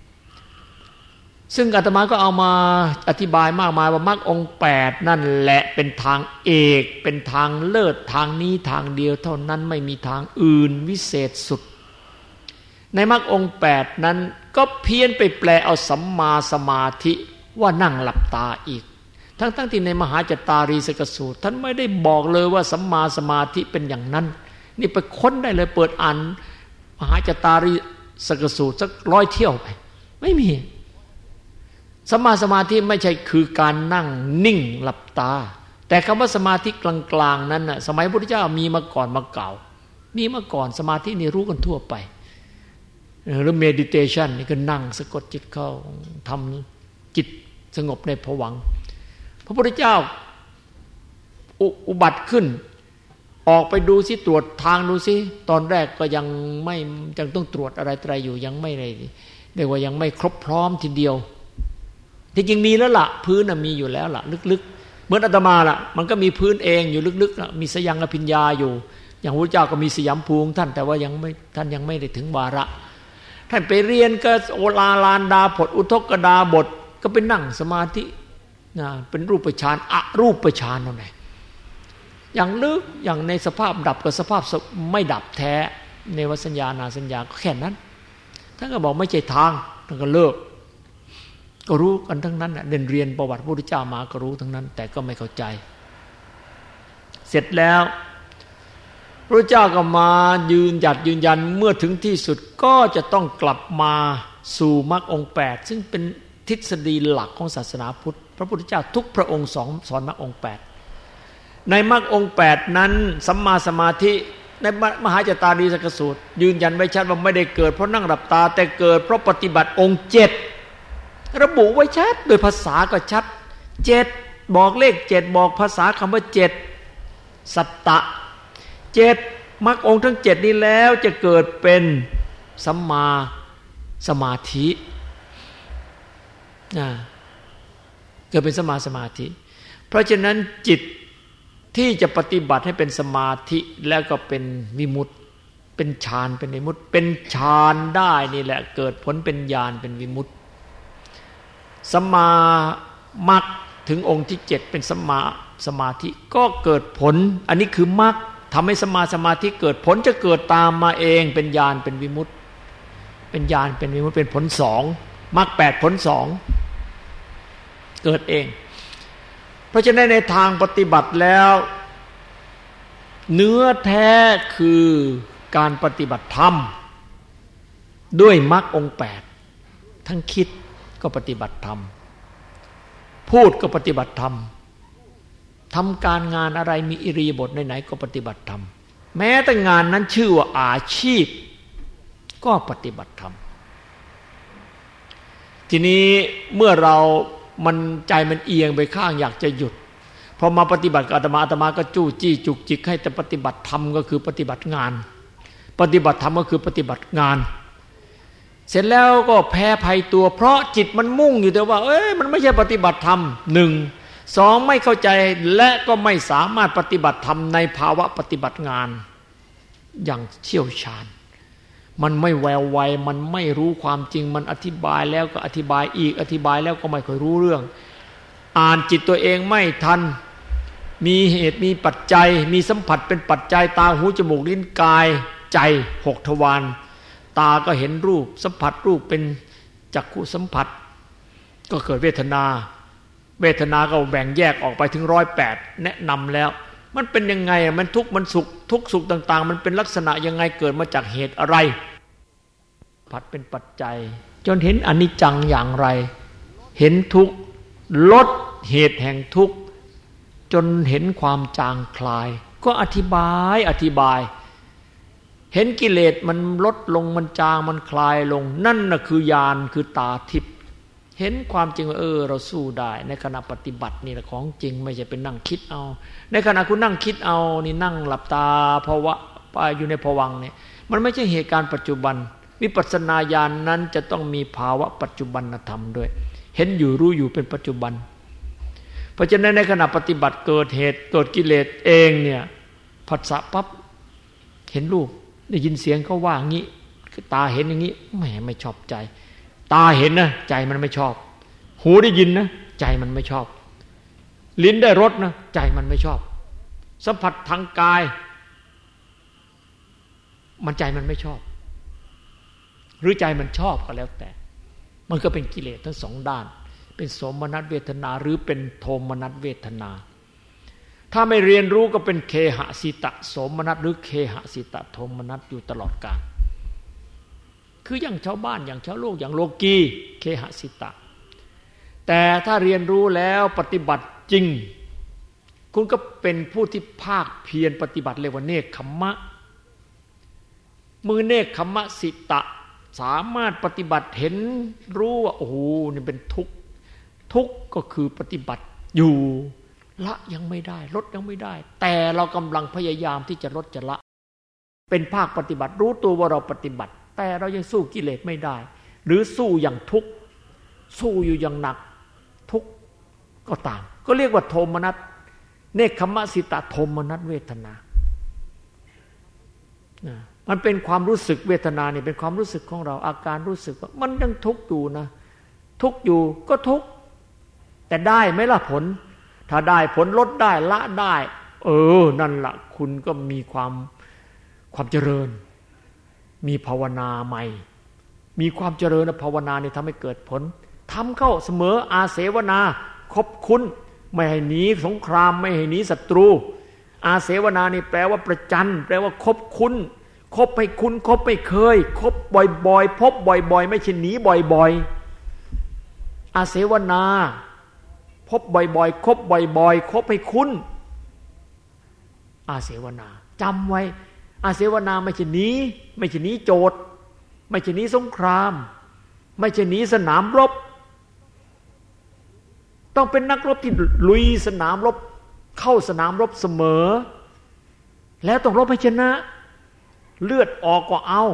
ซึ่งอาตมาก็เอามาอธิบายมากมายว่ามรรคองค์แปดนั่นแหละเป็นทางเอกเป็นทางเลิศทางนี้ทางเดียวเท่านั้นไม่มีทางอื่นวิเศษสุดในมรรคองค์แปดนั้นก็เพี้ยนไปแปลเอาสัมมาสมาธิว่านั่งหลับตาอีกทั้งๆ ท, ที่ในมหาจตารีสกสูตรท่านไม่ได้บอกเลยว่าสัมมาสมาธิเป็นอย่างนั้นนี่ไปค้นได้เลยเปิดอ่านมหาจตารีสกสูตรสักร้อยเที่ยวไปไม่มีสัมมาสมาธิไม่ใช่คือการนั่งนิ่งหลับตาแต่คำว่าสมาธิกลางๆนั้นน่ะสมัยพระพุทธเจ้ามีมาก่อนมาเก่ามีมาก่อนสมาธินี่รู้กันทั่วไปหรือ meditation นี่ก็นั่งสะกดจิตเข้าทำจิตสงบในภวังค์พระพุทธเจ้าอุบัติขึ้นออกไปดูสิตรวจทางดูสิตอนแรกก็ยังไม่ยังต้องตรวจอะไรอะไรอยู่ยังไม่ได้เรียกว่ายังไม่ครบพร้อมทีเดียวที่จริงมีแล้วล่ะพื้นน่ะมีอยู่แล้วล่ะลึกๆเหมือนอาตมาล่ะมันก็มีพื้นเองอยู่ลึกๆนะมีสยังอภิญญาอยู่อย่างพระพุทธเจ้าก็มีสยามภูมิท่านแต่ว่ายังไม่ท่านยังไม่ได้ถึงวาระท่านไปเรียนก็โอลาลานดาบทอุทกดาบทก็ไปนั่งสมาธินะเป็นรูปฌานอรูปฌานนั่นแหละอย่างลึกอย่างในสภาพดับกับสภาพไม่ดับแท้ในวสัญญานาสัญญาก็แค่นั้นท่านก็บอกไม่ใช่ทางท่านก็เลิกก็รู้กันทั้งนั้นเรียนเรียนประวัติพระพุทธเจ้ามาก็รู้ทั้งนั้นแต่ก็ไม่เข้าใจเสร็จแล้วพระเจ้าก็มายืนหยัดยืนยันเมื่อถึงที่สุดก็จะต้องกลับมาสู่มรรคองค์แปดซึ่งเป็นทฤษฎีหลักของศาสนาพุทธพระพุทธเจ้าทุกพระองค์สอนสอนมรรคองค์แปดในมรรคองค์แปดนั้นสัมมาสมาธิในมหาจตารีสกสูตรยืนยันไว้ชัดว่าไม่ได้เกิดเพราะนั่งหลับตาแต่เกิดเพราะปฏิบัติองค์เจ็ดระบุไว้ชัดโดยภาษาก็ชัดเจ็ดบอกเลขเจ็ดบอกภาษาคำว่าเจ็ดสัตตะเจ็ดมรรคองค์ทั้งเจ็ดนี้แล้วจะเกิดเป็นสัมมาสมาธินะเกิดเป็นสัมมาสมาธิเพราะฉะนั้นจิตที่จะปฏิบัติให้เป็นสมาธิแล้วก็เป็นวิมุตติเป็นฌานเป็นวิมุตติเป็นฌานได้นี่แหละเกิดผลเป็นญาณเป็นวิมุตติสัมมามรรคถึงองค์ที่เจ็ดเป็นสัมมาสมาธิก็เกิดผลอันนี้คือมรรคทำให้สัมมาสมาธิเกิดผลจะเกิดตามมาเองเป็นญาณเป็นวิมุตติเป็นญาณเป็นวิมุตติเป็นผลสองมรรคแปดผลสองเกิดเองเพราะฉะนั้นในทางปฏิบัติแล้วเนื้อแท้คือการปฏิบัติธรรมด้วยมรรคองค์แปดทั้งคิดก็ปฏิบัติธรรมพูดก็ปฏิบัติธรรมทำการงานอะไรมีอิริยาบถไหนๆก็ปฏิบัติธรรมแม้แต่งานนั้นชื่อว่าอาชีพก็ปฏิบัติธรรมทีนี้เมื่อเรามันใจมันเอียงไปข้างอยากจะหยุดพอมาปฏิบัติกับอาตมาอาตมาก็จู้จี้จุกจิกให้แต่ปฏิบัติธรรมก็คือปฏิบัติงานปฏิบัติธรรมก็คือปฏิบัติงานเสร็จแล้วก็แพ้ภัยตัวเพราะจิตมันมุ่งอยู่แต่ว่าเอ้ยมันไม่ใช่ปฏิบัติธรรมหนึ่งสองไม่เข้าใจและก็ไม่สามารถปฏิบัติธรรมในภาวะปฏิบัติงานอย่างเชี่ยวชาญมันไม่แววไวมันไม่รู้ความจริงมันอธิบายแล้วก็อธิบายอีกอธิบายแล้วก็ไม่ค่อยรู้เรื่องอ่านจิตตัวเองไม่ทันมีเหตุมีปัจจัยมีสัมผัสเป็นปัจจัยตาหูจมูกลิ้นกายใจหกทวารตาก็เห็นรูปสัมผัสรูปเป็นจักขุสัมผัสก็เกิดเวทนาเวทนาก็แบ่งแยกออกไปถึงร้อยแปดแนะนำแล้วมันเป็นยังไงมันทุกข์มันสุขทุกข์สุขต่างๆมันเป็นลักษณะยังไงเกิดมาจากเหตุอะไรผัสเป็นปัจจัยจนเห็นอนิจจังอย่างไรเห็นทุกข์ลดเหตุแห่งทุกข์จนเห็นความจางคลายก็อธิบายอธิบายเห็นกิเลสมันลดลงมันจางมันคลายลงนั่นน่ะคือญาณคือตาทิพย์เห็นความจริงว่าเออเราสู้ได้ในขณะปฏิบัตินี่แหละของจริงไม่ใช่เป็นนั่งคิดเอาในขณะคุณนั่งคิดเอานี่นั่งหลับตาภาวะอยู่ในภวังค์เนี่ยมันไม่ใช่เหตุการณ์ปัจจุบันวิปัสสนาญาณ น, นั้นจะต้องมีภาวะปัจจุบันธรรมด้วยเห็นอยู่รู้อยู่เป็นปัจจุบันเพราะฉะนั้นในขณะปฏิบัติเกิดเหตุเกิดกิเลสเองเนี่ยผัสสะปั๊บเห็นรูปได้ยินเสียงเขาว่างี้ตาเห็นอย่างนี้แหมไม่ชอบใจตาเห็นนะใจมันไม่ชอบหูได้ยินนะใจมันไม่ชอบลิ้นได้รสนะใจมันไม่ชอบสัมผัสทางกายมันใจมันไม่ชอบหรือใจมันชอบก็แล้วแต่มันก็เป็นกิเลสทั้งสองด้านเป็นโสมนัสเวทนาหรือเป็นโทมนัสเวทนาถ้าไม่เรียนรู้ก็เป็นเคหสิตะโสมนัสหรือเคหสิตะโทมนัสอยู่ตลอดกาลคืออย่างชาวบ้านอย่างชาวโลกอย่างโลกีเคหสิตะแต่ถ้าเรียนรู้แล้วปฏิบัติจริงคุณก็เป็นผู้ที่ภาคเพียรปฏิบัติเรียกว่าเนกขัมมะมือเนกขัมมะสิตะสามารถปฏิบัติเห็นรู้ว่าโอ้โหนี่เป็นทุกข์ทุกข์ก็คือปฏิบัติอยู่ละยังไม่ได้ลดยังไม่ได้แต่เรากำลังพยายามที่จะลดจะละเป็นภาคปฏิบัติรู้ตัวว่าเราปฏิบัติแต่เรายังสู้กิเลสไม่ได้หรือสู้อย่างทุกข์สู้อยู่อย่างหนักทุกข์ก็ตามก็เรียกว่าโทมนัสเนกขัมมะสิตะโทมนัสเวทนามันเป็นความรู้สึกเวทนาเนี่ยเป็นความรู้สึกของเราอาการรู้สึกว่ามันยังทุกข์อยู่นะทุกข์อยู่ก็ทุกข์แต่ได้ไหมล่ะผลถ้าได้ผลลดได้ละได้เออนั่นล่ะคุณก็มีความความเจริญมีภาวนาใหม่มีความเจริญภาวนาเนี่ยทำให้เกิดผลทำเข้าเสมออาเสวนาคบคุณไม่ให้หนีสงครามไม่ให้หนีศัตรูอาเสวนานี่แปลว่าประจันแปลว่าคบคุณคบให้คุณคบไม่เคยคบบ่อยๆพบบ่อยๆไม่ใช่หนีบ่อยๆอาเสวนาพบบ่อยๆคบบ่อยๆคบให้คุณอาเสวนาจำไว้อาเสวนาไม่ใช่หนีไม่ใช่หนีโจทย์ไม่ใช่หนีสงครามไม่ใช่หนีสนามรบต้องเป็นนักรบที่ลุยสนามรบเข้าสนามรบเสมอแล้วต้องรบให้ชนะเลือดออกก็เอา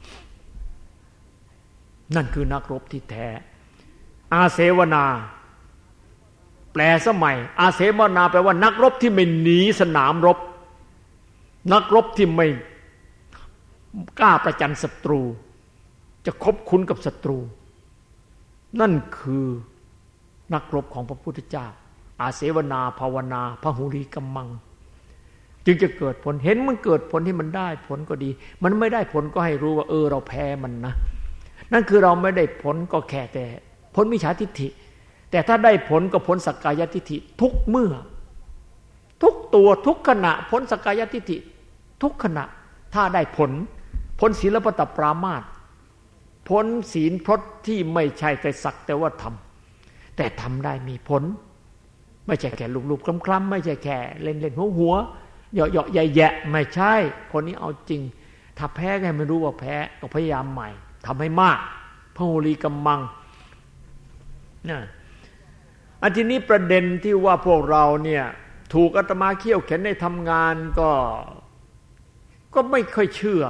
นั่นคือนักรบที่แท้อาเสวนาแปลสมัยอาเสวนาแปลว่านักรบที่ไม่หนีสนามรบนักรบที่ไม่กล้าประจันศัตรูจะคบคุ้นกับศัตรูนั่นคือนักรบของพระพุทธเจ้าอาเสวนาภาวนาพหุรีกัมมังจึงจะเกิดผลเห็นมันเกิดผลที่มันได้ผลก็ดีมันไม่ได้ผลก็ให้รู้ว่าเออเราแพ้มันนะนั่นคือเราไม่ได้ผลก็แค่แต่ผลมิจฉาทิฏฐิแต่ถ้าได้ผลก็ผลสักกายทิฏฐิทุกเมื่อทุกตัวทุกขณะผลสักกายทิฏฐิทุกขณะถ้าได้ผลผลศีลปตปรามาสผลศีลพรตที่ไม่ใช่แต่สักแต่ว่าทำแต่ทำได้มีผลไม่ใช่แค่ลุบๆคล้ำๆไม่ใช่แค่เล่นๆหัวๆเหยาะๆใหญ่ๆไม่ใช่คนนี้เอาจริงถ้าแพ้ก็ให้มันรู้ว่าแพ้ต้องพยายามใหม่ทำให้มากพหุรีกัมมังนะอันทีนี้ประเด็นที่ว่าพวกเราเนี่ยถูกอาตมาเขี่ยวเข็นในทำงานก็ก็ไม่ค่อยเชื่อ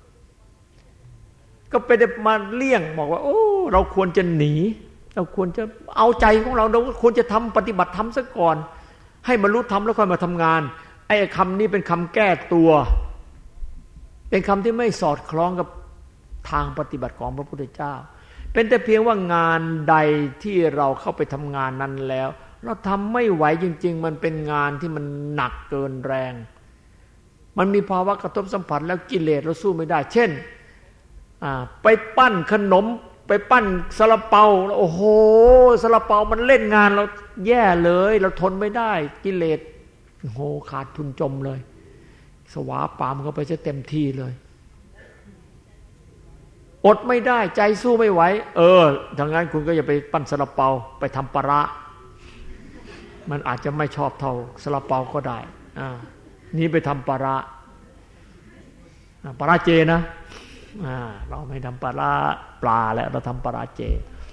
ก็ไปมาเลี่ยงบอกว่าโอ้เราควรจะหนีเราควรจะเอาใจของเราเราควรจะทำปฏิบัติธรรมซะก่อนให้บรรลุธรรมแล้วค่อยมาทำงานไอ้คำนี้เป็นคำแก้ตัวเป็นคำที่ไม่สอดคล้องกับทางปฏิบัติของพระพุทธเจ้าเป็นแต่เพียงว่างานใดที่เราเข้าไปทำงานนั้นแล้วเราทำไม่ไหวจริงๆมันเป็นงานที่มันหนักเกินแรงมันมีภาวะกระทบสัมผัสแล้วกิเลสเราสู้ไม่ได้เช่นไปปั้นขนมไปปั้นซาลาเปาโอ้โหซาลาเปามันเล่นงานเราแย่เลยเราทนไม่ได้กิเลสโอ้โหขาดทุนจมเลยสวาปามเข้าไปจะเต็มที่เลยอดไม่ได้ใจสู้ไม่ไหวเออดังนั้นคุณก็อย่าไปปั้นซาลาเปาไปทำปลาร้ามันอาจจะไม่ชอบเท่าซาลาเปาก็ได้อ่านี่ไปทำปลาร้าปลาร้าเจนะอ่าเราไม่ทำปลาร้าปลาแล้วเราทำปลาร้าเจ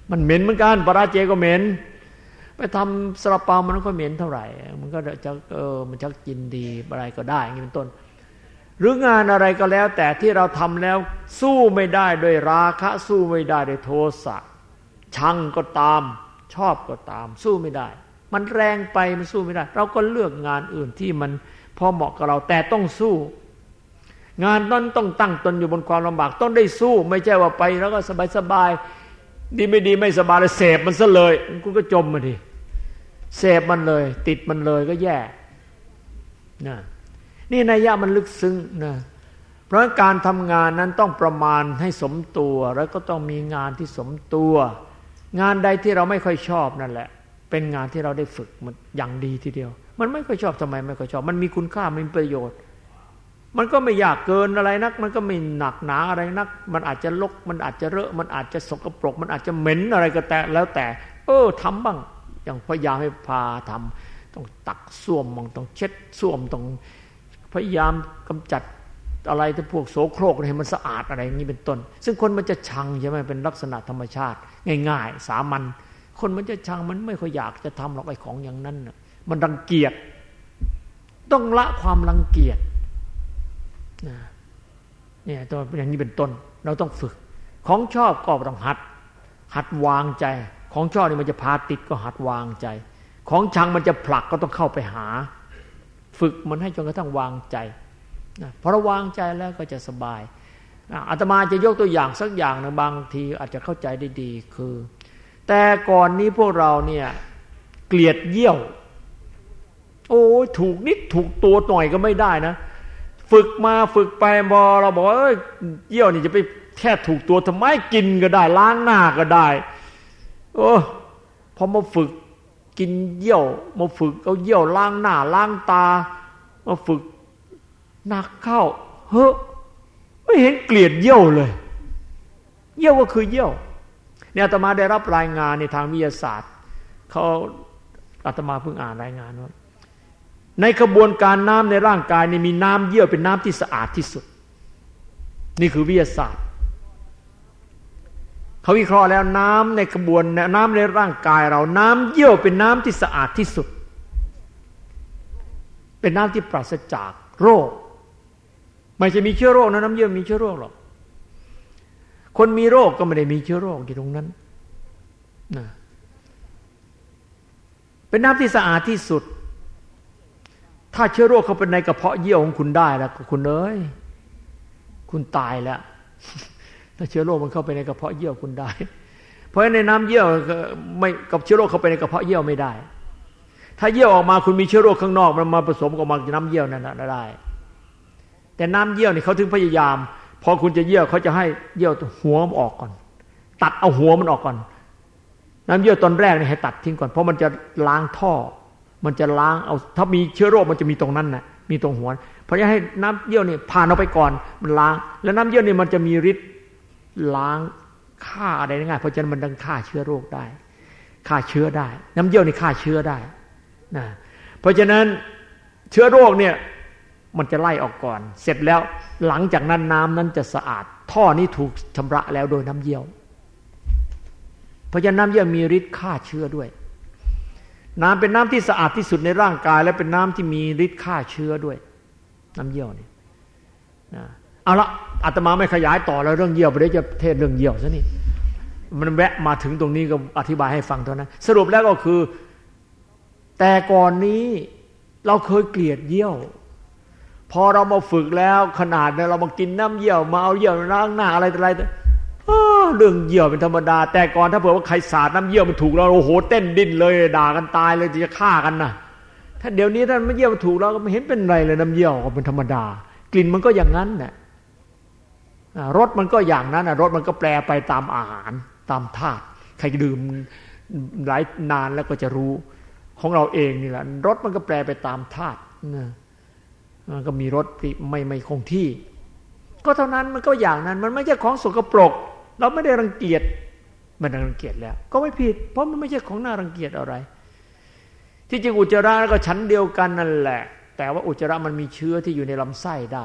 มันเหม็นเหมือนกันปลาร้าเจก็เหม็นไปทำซาลาเปามันก็เหม็นเท่าไหร่มันก็จะเออมันชักกินดีอะไรก็ได้อย่างนี้เป็นต้นหรืองานอะไรก็แล้วแต่ที่เราทำแล้วสู้ไม่ได้ด้วยราคะสู้ไม่ได้ด้วยโทสะชังก็ตามชอบก็ตามสู้ไม่ได้มันแรงไปมันสู้ไม่ได้เราก็เลือกงานอื่นที่มันพอเหมาะกับเราแต่ต้องสู้งานนั้นต้องตั้งตนอยู่บนความลำบากต้องได้สู้ไม่ใช่ว่าไปแล้วก็สบายๆดีไม่ดีไม่สบายเลยเสพมันซะเลยคุณก็จมมาดิเสพมันเลยติดมันเลยก็แย่นะนี่นัยยะมันลึกซึ้งนะเพราะการทำงานนั้นต้องประมาณให้สมตัวแล้วก็ต้องมีงานที่สมตัวงานใดที่เราไม่ค่อยชอบนั่นแหละเป็นงานที่เราได้ฝึกมันอย่างดีทีเดียวมันไม่ค่อยชอบทำไมไม่ค่อยชอบมันมีคุณค่ามีประโยชน์มันก็ไม่ยากเกินอะไรนักมันก็ไม่หนักหนาอะไรนักมันอาจจะลกมันอาจจะเลอะมันอาจจะสกปรกมันอาจจะเหม็นอะไรก็แต่แล้วแต่เออทำบ้างอย่างพยายามให้พาทำต้องตักส้วมมั่งต้องเช็ดส้วมต้องพยายามกำจัดอะไรที่พวกโสโครกให้มันสะอาดอะไรอย่างนี้เป็นต้นซึ่งคนมันจะชังใช่ไหมเป็นลักษณะธรรมชาติง่ายๆสามัญคนมันจะชังมันไม่ค่อยอยากจะทำหรอกไอ้ของอย่างนั้นน่ะมันรังเกียจต้องละความรังเกียจนะเนี่ยตัวอย่างนี้เป็นต้นเราต้องฝึกของชอบก็ต้องหัดหัดวางใจของชอบนี่มันจะพาติดก็หัดวางใจของชังมันจะผลักก็ต้องเข้าไปหาฝึกมันให้จนกระทั่งวางใจนะพอเราวางใจแล้วก็จะสบายอาตมาจะยกตัวอย่างสักอย่างนะบางทีอาจจะเข้าใจได้ดีคือแต่ก่อนนี้พวกเราเนี่ยเกลียดเยี่ยวโอ้ถูกนิดถูกตัวหน่อยก็ไม่ได้นะฝึกมาฝึกไปบอเราบอกว่าเอ้ยเยี่ยวนี่จะไปแค่ถูกตัวทำไมกินก็ได้ล้างหน้าก็ได้โอ้พอมาฝึกกินเยี่ยวมาฝึกเอาเยี่ยวล้างหน้าล้างตามาฝึกหนักเข้าเฮ้อไม่เห็นเกลียดเยี่ยวเลยเยี่ยวก็คือเยี่ยวเนี่ยอาตมาได้รับรายงานในทางวิทยาศาสตร์เขาอาตมาเพิ่งอ่านรายงานว่าในกระบวนการน้ำในร่างกายนี่มีน้ำเยี่ยวเป็นน้ำที่สะอาดที่สุดนี่คือวิทยาศาสตร์เขาวิเคราะห์แล้วน้ำในกระบวนน้ำในร่างกายเราน้ำเยี่ยวเป็นน้ำที่สะอาดที่สุดเป็นน้ำที่ปราศจากโรคไม่ใช่มีเชื้อโรคนะน้ำเยี่ยวมีเชื้อโรคหรอกคนมีโรคก็ไม่ได้มีเชื้อโรคอยู่ตรงนั้นนะเป็นน้ำที่สะอาดที่สุดถ้าเชื้อโรคเข้าไปในกระเพาะเยี่ยวของคุณได้แล้วคุณเอ้ยคุณตายแล้วถ้าเชื้อโรคมันเข้าไปในกระเพาะเยี่ยวคุณได้เพราะในน้ำเยี่ยวไม่กับเชื้อโรคเข้าไปในกระเพาะเยี่ยวไม่ได้ถ้าเยี่ยวออกมาคุณมีเชื้อโรคข้างนอกมันมาผสมกับมันน้ำเยี่ยวนั่นน่ะได้แต่น้ำเยี่ยวนี่เขาถึงพยายามพอคุณจะเยี่ยวเขาจะให้เยี่ยวหัวมันออกก่อนตัดเอาหัวมันออกก่อนน้ำเยี่ยวตอนแรกนี่ให้ตัดทิ้งก่อนเพราะมันจะล้างท่อมันจะล้างเอาถ้ามีเชื้อโรคมันจะมีตรงนั้นน่ะมีตรงหัวเพราะฉะนั้นให้น้ำเยี่ยวนี่ผ่านออกไปก่อนมันล้างแล้วน้ำเยี่ยวนี่มันจะมีฤทธิ์ล้างฆ่าอะไรง่ายเพราะฉะนั้นมันดังฆ่าเชื้อโรคได้ฆ่าเชื้อได้น้ำเยี่ยวนี่ฆ่าเชื้อได้นะเพราะฉะนั้นเชื้อโรคเนี่ยมันจะไล่ออกก่อนเสร็จแล้วหลังจากนั้นน้ำนั้นจะสะอาดท่อนี้ถูกชำระแล้วโดยน้ำเยี่ยวเพราะฉะนั้นน้ำเยี่ยวมีฤทธิ์ฆ่าเชื้อด้วยน้ำเป็นน้ำที่สะอาดที่สุดในร่างกายและเป็นน้ำที่มีฤทธิ์ฆ่าเชื้อด้วยน้ำเยี่ยวนี่นะเอาละอาตมาไม่ขยายต่อแล้วเรื่องเยี่ยวไปเดี๋ยวจะเทศเรื่องเยี่ยวซะนี่มันแวะมาถึงตรงนี้ก็อธิบายให้ฟังเท่านั้นสรุปแล้วก็คือแต่ก่อนนี้เราเคยเกลียดเยี่ยวพอเรามาฝึกแล้วขนาดเนี่ยเรามากินน้ำเยี่ยวมาเอาเยี่ยวล้างหน้าอะไรอะไรเรื่องเยี่ยวเป็นธรรมดาแต่ก่อนถ้าเผื่อว่าใครสาดน้ำเยี่ยวมันถูกเราโอ้โหเต้นดิ้นเลยด่ากันตายเลยจะฆ่ากันนะถ้าเดี๋ยวนี้ท่านไม่เยี่ยวถูกเราก็ไม่เห็นเป็นไรเลยน้ำเยี่ยวก็เป็นธรรมดากลิ่นมันก็อย่างนั้นแหละรสมันก็อย่างนั้นรสมันก็แปรไปตามอาหารตามธาตุใครดื่มหลายนานแล้วก็จะรู้ของเราเองนี่แหละรสมันก็แปรไปตามธาตุมันก็มีรสที่ไม่ไม่คงที่ก็เท่านั้นมันก็อย่างนั้นมันไม่ใช่ของสกปรกเราไม่ได้รังเกียจมันรังเกียจแล้วก็ไม่ผิดเพราะมันไม่ใช่ของน่ารังเกียจอะไรที่จริงอุจจาระก็ชั้นเดียวกันนั่นแหละแต่ว่าอุจจาระมันมีเชื้อที่อยู่ในลำไส้ได้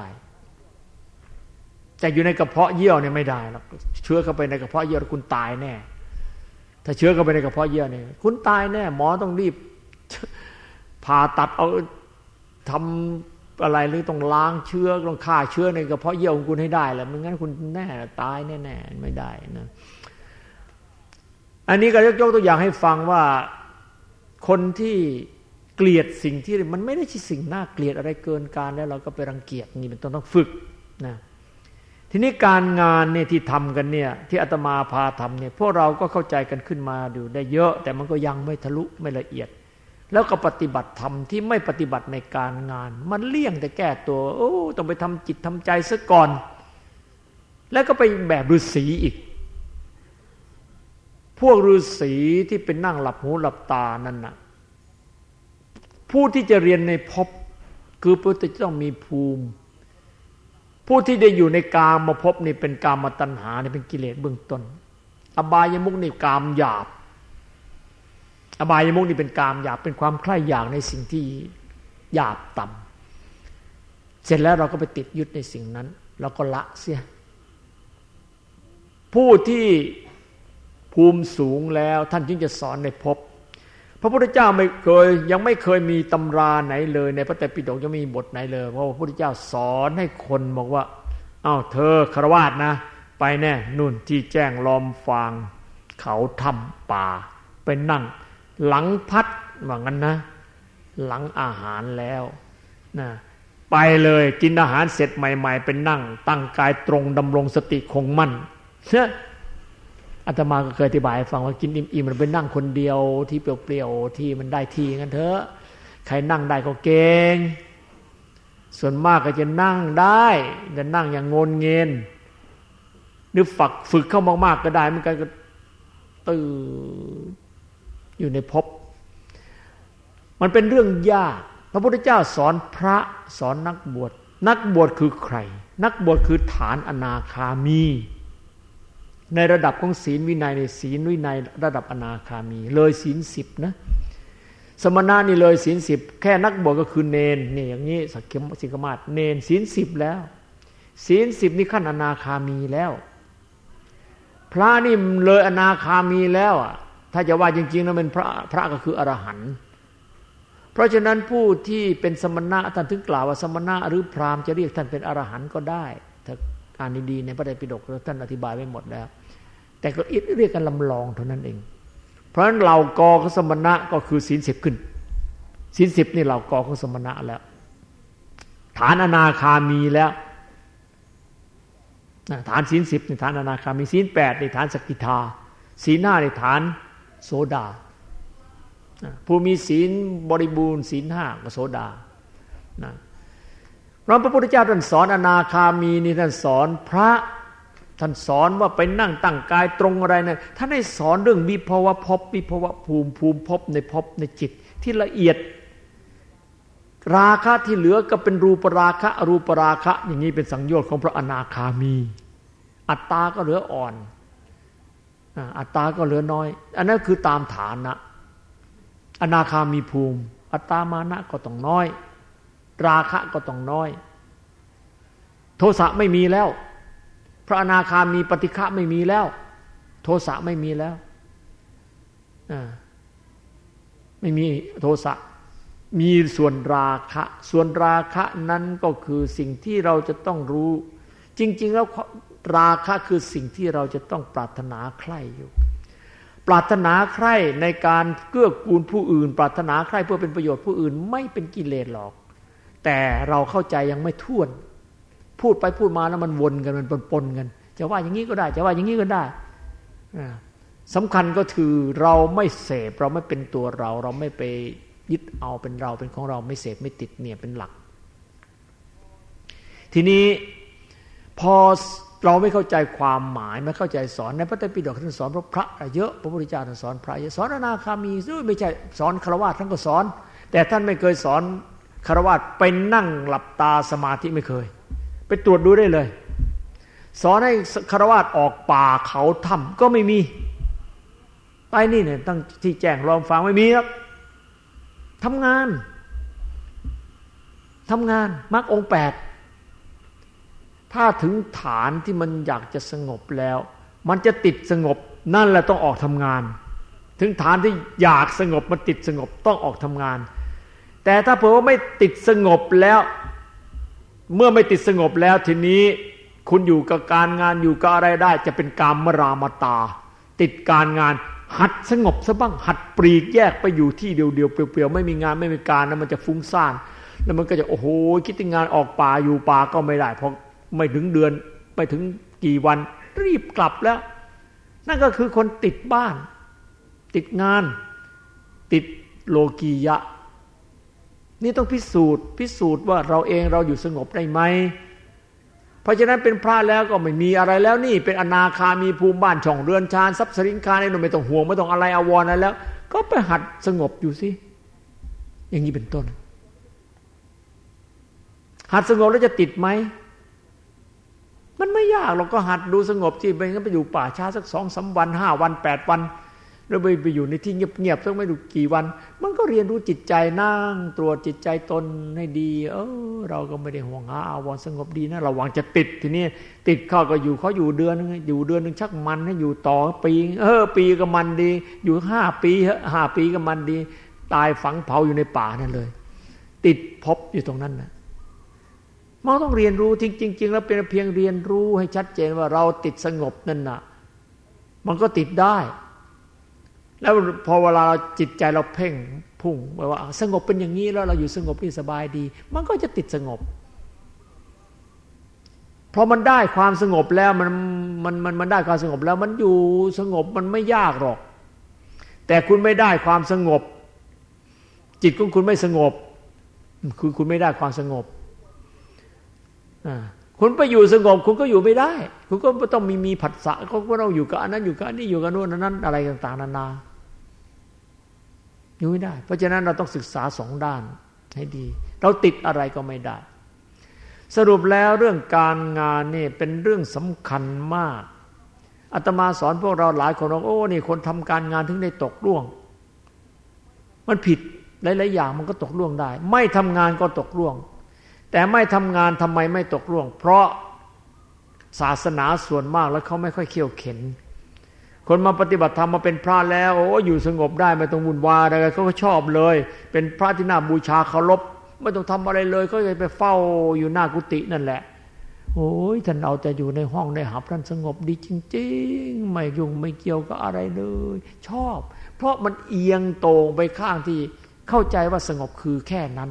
แต่อยู่ในกระเพาะเยี่ยวเนี่ยไม่ได้หรอกเชื้อเข้าไปในกระเพาะเยี่ยวคุณตายแน่ถ้าเชื้อเข้าไปในกระเพาะเยื่อเนี่ยคุณตายแน่หมอต้องรีบผ่าตัดเอาทำอะไรหรือต้องล้างเชื้อต้องฆ่าเชื้อในกระเพาะเยื่อของคุณให้ได้แหละไม่งั้นคุณแน่ตายแน่ๆไม่ได้นะอันนี้ก็ยกตัวอย่างให้ฟังว่าคนที่เกลียดสิ่งที่มันไม่ได้ใช่สิ่งน่าเกลียดอะไรเกินการแล้วเราก็ไปรังเกียจนี่เป็นต้นต้องฝึกนะทีนี้การงานเนี่ยที่ทำกันเนี่ยที่อาตมาพาทำเนี่ยพวกเราก็เข้าใจกันขึ้นมาดูได้เยอะแต่มันก็ยังไม่ทะลุไม่ละเอียดแล้วก็ปฏิบัติธรรมที่ไม่ปฏิบัติในการงานมันเลี่ยงแต่แก้ตัวโอ้ต้องไปทำจิตทำใจซะก่อนแล้วก็ไปแบบฤาษีอีกพวกฤาษีที่เป็นนั่งหลับหูหลับตานั่นน่ะผู้ที่จะเรียนในภพคือผู้ที่ต้องมีภูมิผู้ที่ได้อยู่ในกามภพนี่เป็นกามตัณหานี่เป็นกิเลสเบื้องต้นอบายมุขนี่กามหยาบอบายมุขนี่เป็นกามหยาบเป็นความใคร่อยากในสิ่งที่หยาบต่ำเสร็จแล้วเราก็ไปติดยึดในสิ่งนั้นเราก็ละเสียผู้ที่ภูมิสูงแล้วท่านจึงจะสอนในภพพระพุทธเจ้าไม่เคยยังไม่เคยมีตำราไหนเลยในพระไตรปิฎกยังไม่มีบทไหนเลยเพราะพระพุทธเจ้าสอนให้คนบอกว่าอ้าวเธอฆราวาสนะไปแน่นู่นที่แจ้งลอมฟางเขาถ้ำป่าไปนั่งหลังพัดว่างั้นนะหลังอาหารแล้วนะไปเลยกินอาหารเสร็จใหม่ๆเป็นนั่งตั้งกายตรงดำรงสติคงมั่นเชื่ออาตมาก็เคยอธิบายให้ฟังว่ากินอิ่มๆมันไปนั่งคนเดียวที่เปลี่ยวๆที่มันได้ที่งั้นเถอะใครนั่งได้ก็เก่งส่วนมากก็จะนั่งได้จะนั่งอย่างงนเงินหรือฝึกฝึกเข้ามากๆก็ได้มันก็ตื่นอยู่ในภพมันเป็นเรื่องยากพระพุทธเจ้าสอนพระสอนนักบวชนักบวชคือใครนักบวชคือฐานอนาคามีในระดับของศีลวินัยในศีลวินัยระดับอนาคามีเลยศีลสิบนะสมณะนี่เลยศีลสิบแค่นักบวชก็คือเนนนี่อย่างนี้สักขิมสิกมาศเนนศีลสิบแล้วศีลสิบนี่ขั้นอนาคามีแล้วพระนี่เลยอนาคามีแล้วอ่ะถ้าจะว่าจริงๆนะเป็นพระพระก็คืออรหันต์เพราะฉะนั้นผู้ที่เป็นสมณะท่านถึงกล่าวว่าสมณะหรือพราหมณ์จะเรียกท่านเป็นอรหันต์ก็ได้ถ้าอ่านดีๆในพระไตรปิฎกท่านอธิบายไว้หมดแล้วแต่ก็เรียกกันลำลองเท่านั้นเองเพราะฉะนั้นเหล่ากอของสมณะก็คือศีลสิบขึ้นศีลสิบนี่เหล่ากอของสมณะแล้วฐานอนาคามีแล้วฐานศีลสิบในฐานอนาคามีศีลแปดในฐานสกิทาศีลห้าในฐานโสดาผู้มีศีลบริบูรณ์ศีลห้าก็โสดานะเพราะพระพุทธเจ้าท่านสอนอนาคามีนี่ท่านสอนพระท่านสอนว่าไปนั่งตั้งกายตรงอะไรนะท่านให้สอนเรื่องวิภวภพวิภวภูมิภูมิภพในภพในจิตที่ละเอียดราคะที่เหลือก็เป็นรูปราคะอรูปราคะอย่างนี้เป็นสังโยชน์ของพระอนาคามีอัตตาก็เหลืออ่อนอัตตาก็เหลือน้อยอันนั้นคือตามฐานะอนาคามีภูมิอัตตามานะก็ต้องน้อยราคะก็ต้องน้อยโทสะไม่มีแล้วพระอนาคามีปฏิฆะไม่มีแล้วโทสะไม่มีแล้วไม่มีโทสะมีส่วนราคะส่วนราคะนั้นก็คือสิ่งที่เราจะต้องรู้จริงๆแล้วราคะคือสิ่งที่เราจะต้องปรารถนาใคร่อยู่ปรารถนาใคร่ในการเกื้อกูลผู้อื่นปรารถนาใคร่เพื่อเป็นประโยชน์ผู้อื่นไม่เป็นกิเลสหรอกแต่เราเข้าใจยังไม่ถ้วนพูดไปพูดมาแล้วมันวนกันมันปนๆกันจะว่าอย่างนี้ก็ได้จะว่าอย่างนี้ก็ได้สำคัญก็คือเราไม่เสพเราไม่เป็นตัวเราเราไม่ไปยึดเอาเป็นเราเป็นของเราไม่เสพไม่ติดเนี่ยเป็นหลักทีนี้พอเราไม่เข้าใจความหมายไม่เข้าใจสอนในพระไตรปิฎกท่านสอนพระเยอะพระพุทธเจ้าท่านสอนพระเยอะสอนอนาคามีด้วยไม่ใช่สอนฆราวาสท่านก็สอนแต่ท่านไม่เคยสอนฆราวาสไปนั่งหลับตาสมาธิไม่เคยไปตรวจดูได้เลยสอนให้ฆราวาสออกป่าเขาถ้ำก็ไม่มีไปนี่เนี่ยตั้งที่แจ้งลอมฟังไม่มีครับทำงานทำงานมรรคองค์แปดถ้าถึงฐานที่มันอยากจะสงบแล้วมันจะติดสงบนั่นแหละต้องออกทำงานถึงฐานที่อยากสงบมันติดสงบต้องออกทำงานแต่ถ้าเผื่อว่าไม่ติดสงบแล้วเมื่อไม่ติดสงบแล้วทีนี้คุณอยู่กับการงานอยู่กับอะไรได้จะเป็นกามรามตาติดการงานหัดสงบซะบ้างหัดปลีกแยกไปอยู่ที่เดียวๆเปลี่ยวๆไม่มีงานไม่มีการแล้วมันจะฟุ้งซ่านแล้วมันก็จะโอ้โหคิดถึงงานออกป่าอยู่ป่าก็ไม่ได้เพราะไม่ถึงเดือนไม่ถึงกี่วันรีบกลับแล้วนั่นก็คือคนติดบ้านติดงานติดโลกียะนี่ต้องพิสูจน์พิสูจน์ว่าเราเองเราอยู่สงบได้ไหมเพราะฉะนั้นเป็นพระแล้วก็ไม่มีอะไรแล้วนี่เป็นอนาคามีภูมิบ้านช่องเรือนชานทรัพย์สินคาในโนไม่ต้องห่วงไม่ต้องอะไรอาวรณ์อะไรแล้วก็ไปหัดสงบอยู่สิอย่างนี้เป็นต้นหัดสงบแล้วจะติดไหมมันไม่ยากเราก็หัดดูสงบที่ไปงั้นไปอยู่ป่าช้าสักสองสามวันห้าวันแปดวันแล้วไปไปอยู่ในที่เงียบๆสักไม่รู้กี่วันมันก็เรียนรู้จิตใจนั่งตรวจจิตใจตนให้ดีเออเราก็ไม่ได้ห่วงหาอาวรณ์สงบดีนะระวังจะติดทีนี้ติดเข้าก็อยู่เขาอยู่เดือนนึงอยู่เดือนนึงชักมันให้อยู่ต่อปีเออปีก็มันดีอยู่ห้าปีห้าปีก็มันดีตายฝังเผาอยู่ในป่านั่นเลยติดพบอยู่ตรงนั้นนะมันต้องเรียนรู้จริงๆแล้วเป็นเพียงเรียนรู้ให้ชัดเจนว่าเราติดสงบนั่นน่ะมันก็ติดได้แล้วพอเวลาเราจิตใจเราเพ่งพุ่งไปว่าสงบเป็นอย่างนี้แล้วเราอยู่สงบนี่สบายดีมันก็จะติดสงบเพราะมันได้ความสงบแล้วมันมันมันมันได้ความสงบแล้วมันอยู่สงบมันไม่ยากหรอกแต่คุณไม่ได้ความสงบจิตของคุณไม่สงบคือคุณไม่ได้ความสงบคุณไปอยู่สงบคุณก็อยู่ไม่ได้คุณก็ต้องมีมีผัสสะเขาก็ต้องอยู่กับอันนั้นอยู่กับอันนี้อยู่กับโน่นนั้นอะไรต่างๆนานาอยู่ไม่ได้เพราะฉะนั้นเราต้องศึกษาสองด้านให้ดีเราติดอะไรก็ไม่ได้สรุปแล้วเรื่องการงานนี่เป็นเรื่องสำคัญมากอาตมาสอนพวกเราหลายคนบอกโอ้นี่คนทำการงานถึงได้ตกล่วงมันผิดหลายๆอย่างมันก็ตกล่วงได้ไม่ทำงานก็ตกล่วงแต่ไม่ทำงานทำไมไม่ตกล่วงเพราะศาสนาส่วนมากแล้วเขาไม่ค่อยเขี่ยวเข็นคนมาปฏิบัติธรรมมาเป็นพระแล้วโอ้อยู่สงบได้ไม่ต้องวุ่นวายอะไรเขาก็ชอบเลยเป็นพระที่น่าบูชาเคารพไม่ต้องทำอะไรเลยเขาจะไปเฝ้าอยู่หน้ากุฏินั่นแหละโอ้ยท่านเอาแต่อยู่ในห้องในหับท่านสงบดีจริงๆไม่ยุ่งไม่เกี่ยวกับอะไรเลยชอบเพราะมันเอียงโตงไปข้างที่เข้าใจว่าสงบคือแค่นั้น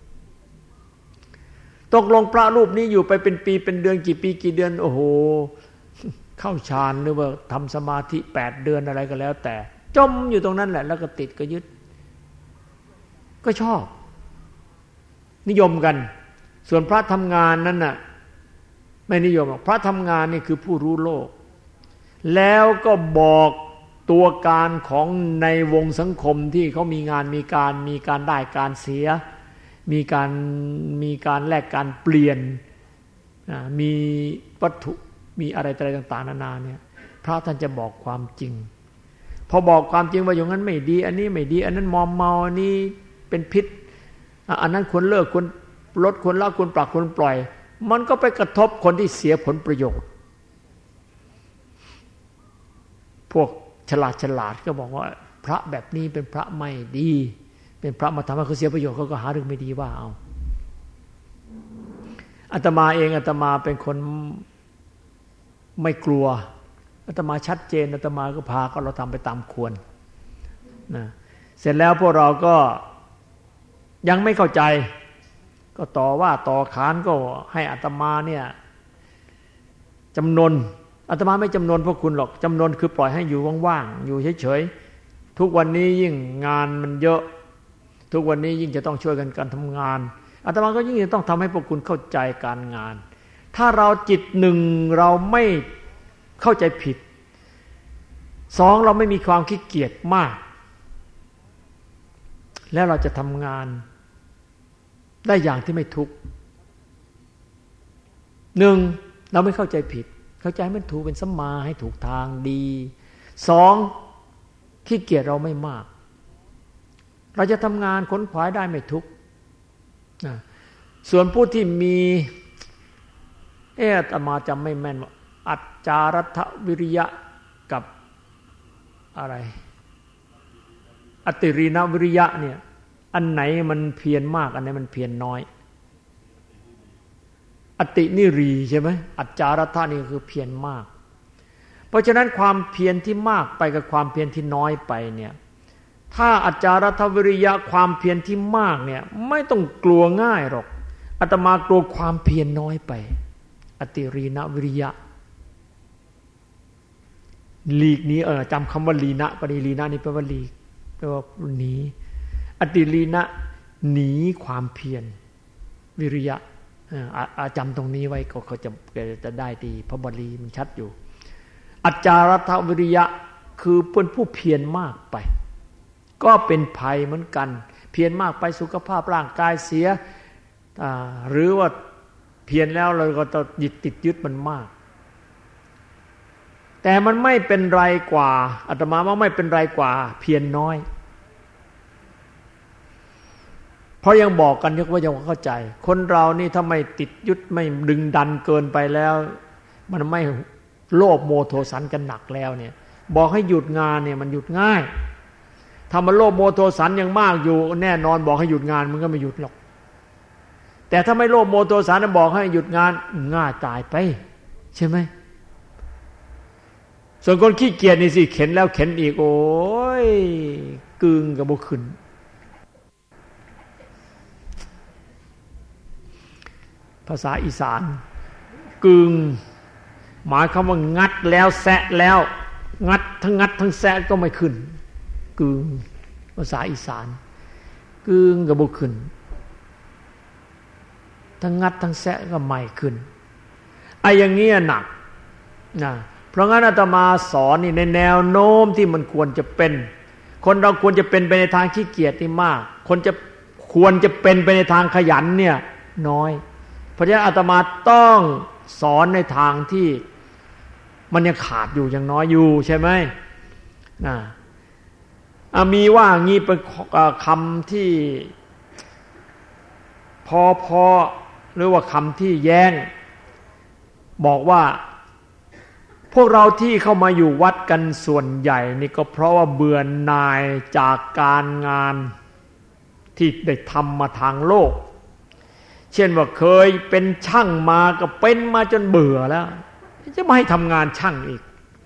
ตกลงพระรูปนี้อยู่ไปเป็นปีเป็นเดือนกี่ปีกี่เดือนโอ้โหเข้าฌานหรือว่าทำสมาธิแปดเดือนอะไรก็แล้วแต่จมอยู่ตรงนั้นแหละแล้วก็ติดก็ยึดก็ชอบนิยมกันส่วนพระทำงานนั้นน่ะไม่นิยมหรอกพระทำงานนี่คือผู้รู้โลกแล้วก็บอกตัวการของในวงสังคมที่เขามีงานมีการมีการได้การเสียมีการมีการแลกการเปลี่ยนมีวัตถุมีอะไรอะไรต่างๆนานาเนี่ยพระท่านจะบอกความจริงพอบอกความจริงว่าอย่างนั้นไม่ดีอันนี้ไม่ดีอันนั้นมอมเมาอันนี้เป็นพิษอันนั้นควรเลิกควรลดควรละควรปรับควรปล่อยมันก็ไปกระทบคนที่เสียผลประโยชน์พวกฉลาดฉลาดก็บอกว่าพระแบบนี้เป็นพระไม่ดีเป็นพระมาทำให้เขาเสียประโยชน์เขาก็หาเรื่องไม่ดีว่าเอาอาตมาเองอาตมาเป็นคนไม่กลัวอาตมาชัดเจนอาตมาก็พาก็เราทำไปตามควรนะเสร็จแล้วพวกเราก็ยังไม่เข้าใจก็ต่อว่าต่อขานก็ให้อาตมาเนี่ยจำนนอาตมาไม่จำนนพวกคุณหรอกจำนนคือปล่อยให้อยู่ว่างๆอยู่เฉยๆทุกวันนี้ยิ่งงานมันเยอะทุกวันนี้ยิ่งจะต้องช่วยกันการทำงานอาตมาก็ยิ่งจะต้องทำให้พวกคุณเข้าใจการงานถ้าเราจิตหนึ่งเราไม่เข้าใจผิดสองเราไม่มีความขี้เกียจมากแล้วเราจะทำงานได้อย่างที่ไม่ทุกข์หนึ่งเราไม่เข้าใจผิดเข้าใจมันถูกเป็นสัมมาให้ถูกทางดีสองขี้เกียจเราไม่มากเราจะทำงานขนขวายได้ไม่ทุกข์ส่วนผู้ที่มีเอ๊ะอาตมาจำไม่แม่นว่าอัจจารัฐวิริยะกับอะไรอติรีนวิริยะเนี่ยอันไหนมันเพียรมากอันไหนมันเพียรน้อยอตินิรีใช่ไหมอัจจารัตนี่คือเพียรมากเพราะฉะนั้นความเพียรที่มากไปกับความเพียรที่น้อยไปเนี่ยถ้าอัจจารัตวิริยะความเพียรที่มากเนี่ยไม่ต้องกลัวง่ายหรอกอาตมากลัวความเพียรน้อยไปอติรีนวิริยะหลีกนี้เออจำคำว่าลีนะก็ดีลีนะนี่แปลว่าหลีกแปลว่าหนีอติลีนะหนีความเพียรวิริยะอาจำตรงนี้ไว้ก็เขาจะจะได้ดีเพราะบาลีมันชัดอยู่อัจจารัตวิริยะคือเป็นผู้เพียรมากไปก็เป็นภัยเหมือนกันเพียรมากไปสุขภาพร่างกายเสียหรือว่าเพียรแล้วเราก็ต้องยึดติดยึดมันมากแต่มันไม่เป็นไรกว่าอาตมาว่าไม่เป็นไรกว่าเพียรน้อยเพราะยังบอกกันยกว่ายังเข้าใจคนเรานี่ถ้าไม่ติดยึดไม่ดึงดันเกินไปแล้วมันไม่โลภโมโทสันกันหนักแล้วเนี่ยบอกให้หยุดงานเนี่ยมันหยุดง่ายถ้ามันโลภโมโทสันยังมากอยู่แน่นอนบอกให้หยุดงานมันก็ไม่หยุดหรอกแต่ถ้าไม่โลภโมโทสันบอกให้หยุดงานง่าตายไปใช่ไหมส่วนคนขี้เกียจนี่สิเข็นแล้วเข็นอีกโอ้ยกึ่งกับบุขึ้นภาษาอีสานกึ่งหมายคำว่างัดแล้วแซะแล้วงัดทั้งงัดทั้งแซะก็ไม่ขึ้นกึ่งภาษาอีสานกึ่งกับบุขึ้นทั้งงัดทั้งแซะก็ไม่ขึ้นไอ้อย่างนี้หนักนะเพราะงั้นอาตมาสอนนี่ในแนวโน้มที่มันควรจะเป็นคนเราควรจะเป็นไปในทางขี้เกียจนี่มากคนจะควรจะเป็นไปในทางขยันเนี่ยน้อยเพราะฉะนั้นอาตมาต้องสอนในทางที่มันยังขาดอยู่ยังน้อยอยู่ใช่ไหมนะมีว่างี้เป็นคำที่พอพอหรือว่าคำที่แย้งบอกว่าพวกเราที่เข้ามาอยู่วัดกันส่วนใหญ่นี่ก็เพราะว่าเบื่อหน่ายจากการงานที่ได้ทำมาทางโลกเช่นว่าเคยเป็นช่างมาก็เป็นมาจนเบื่อแล้วจะไม่ให้ทำงานช่างอีก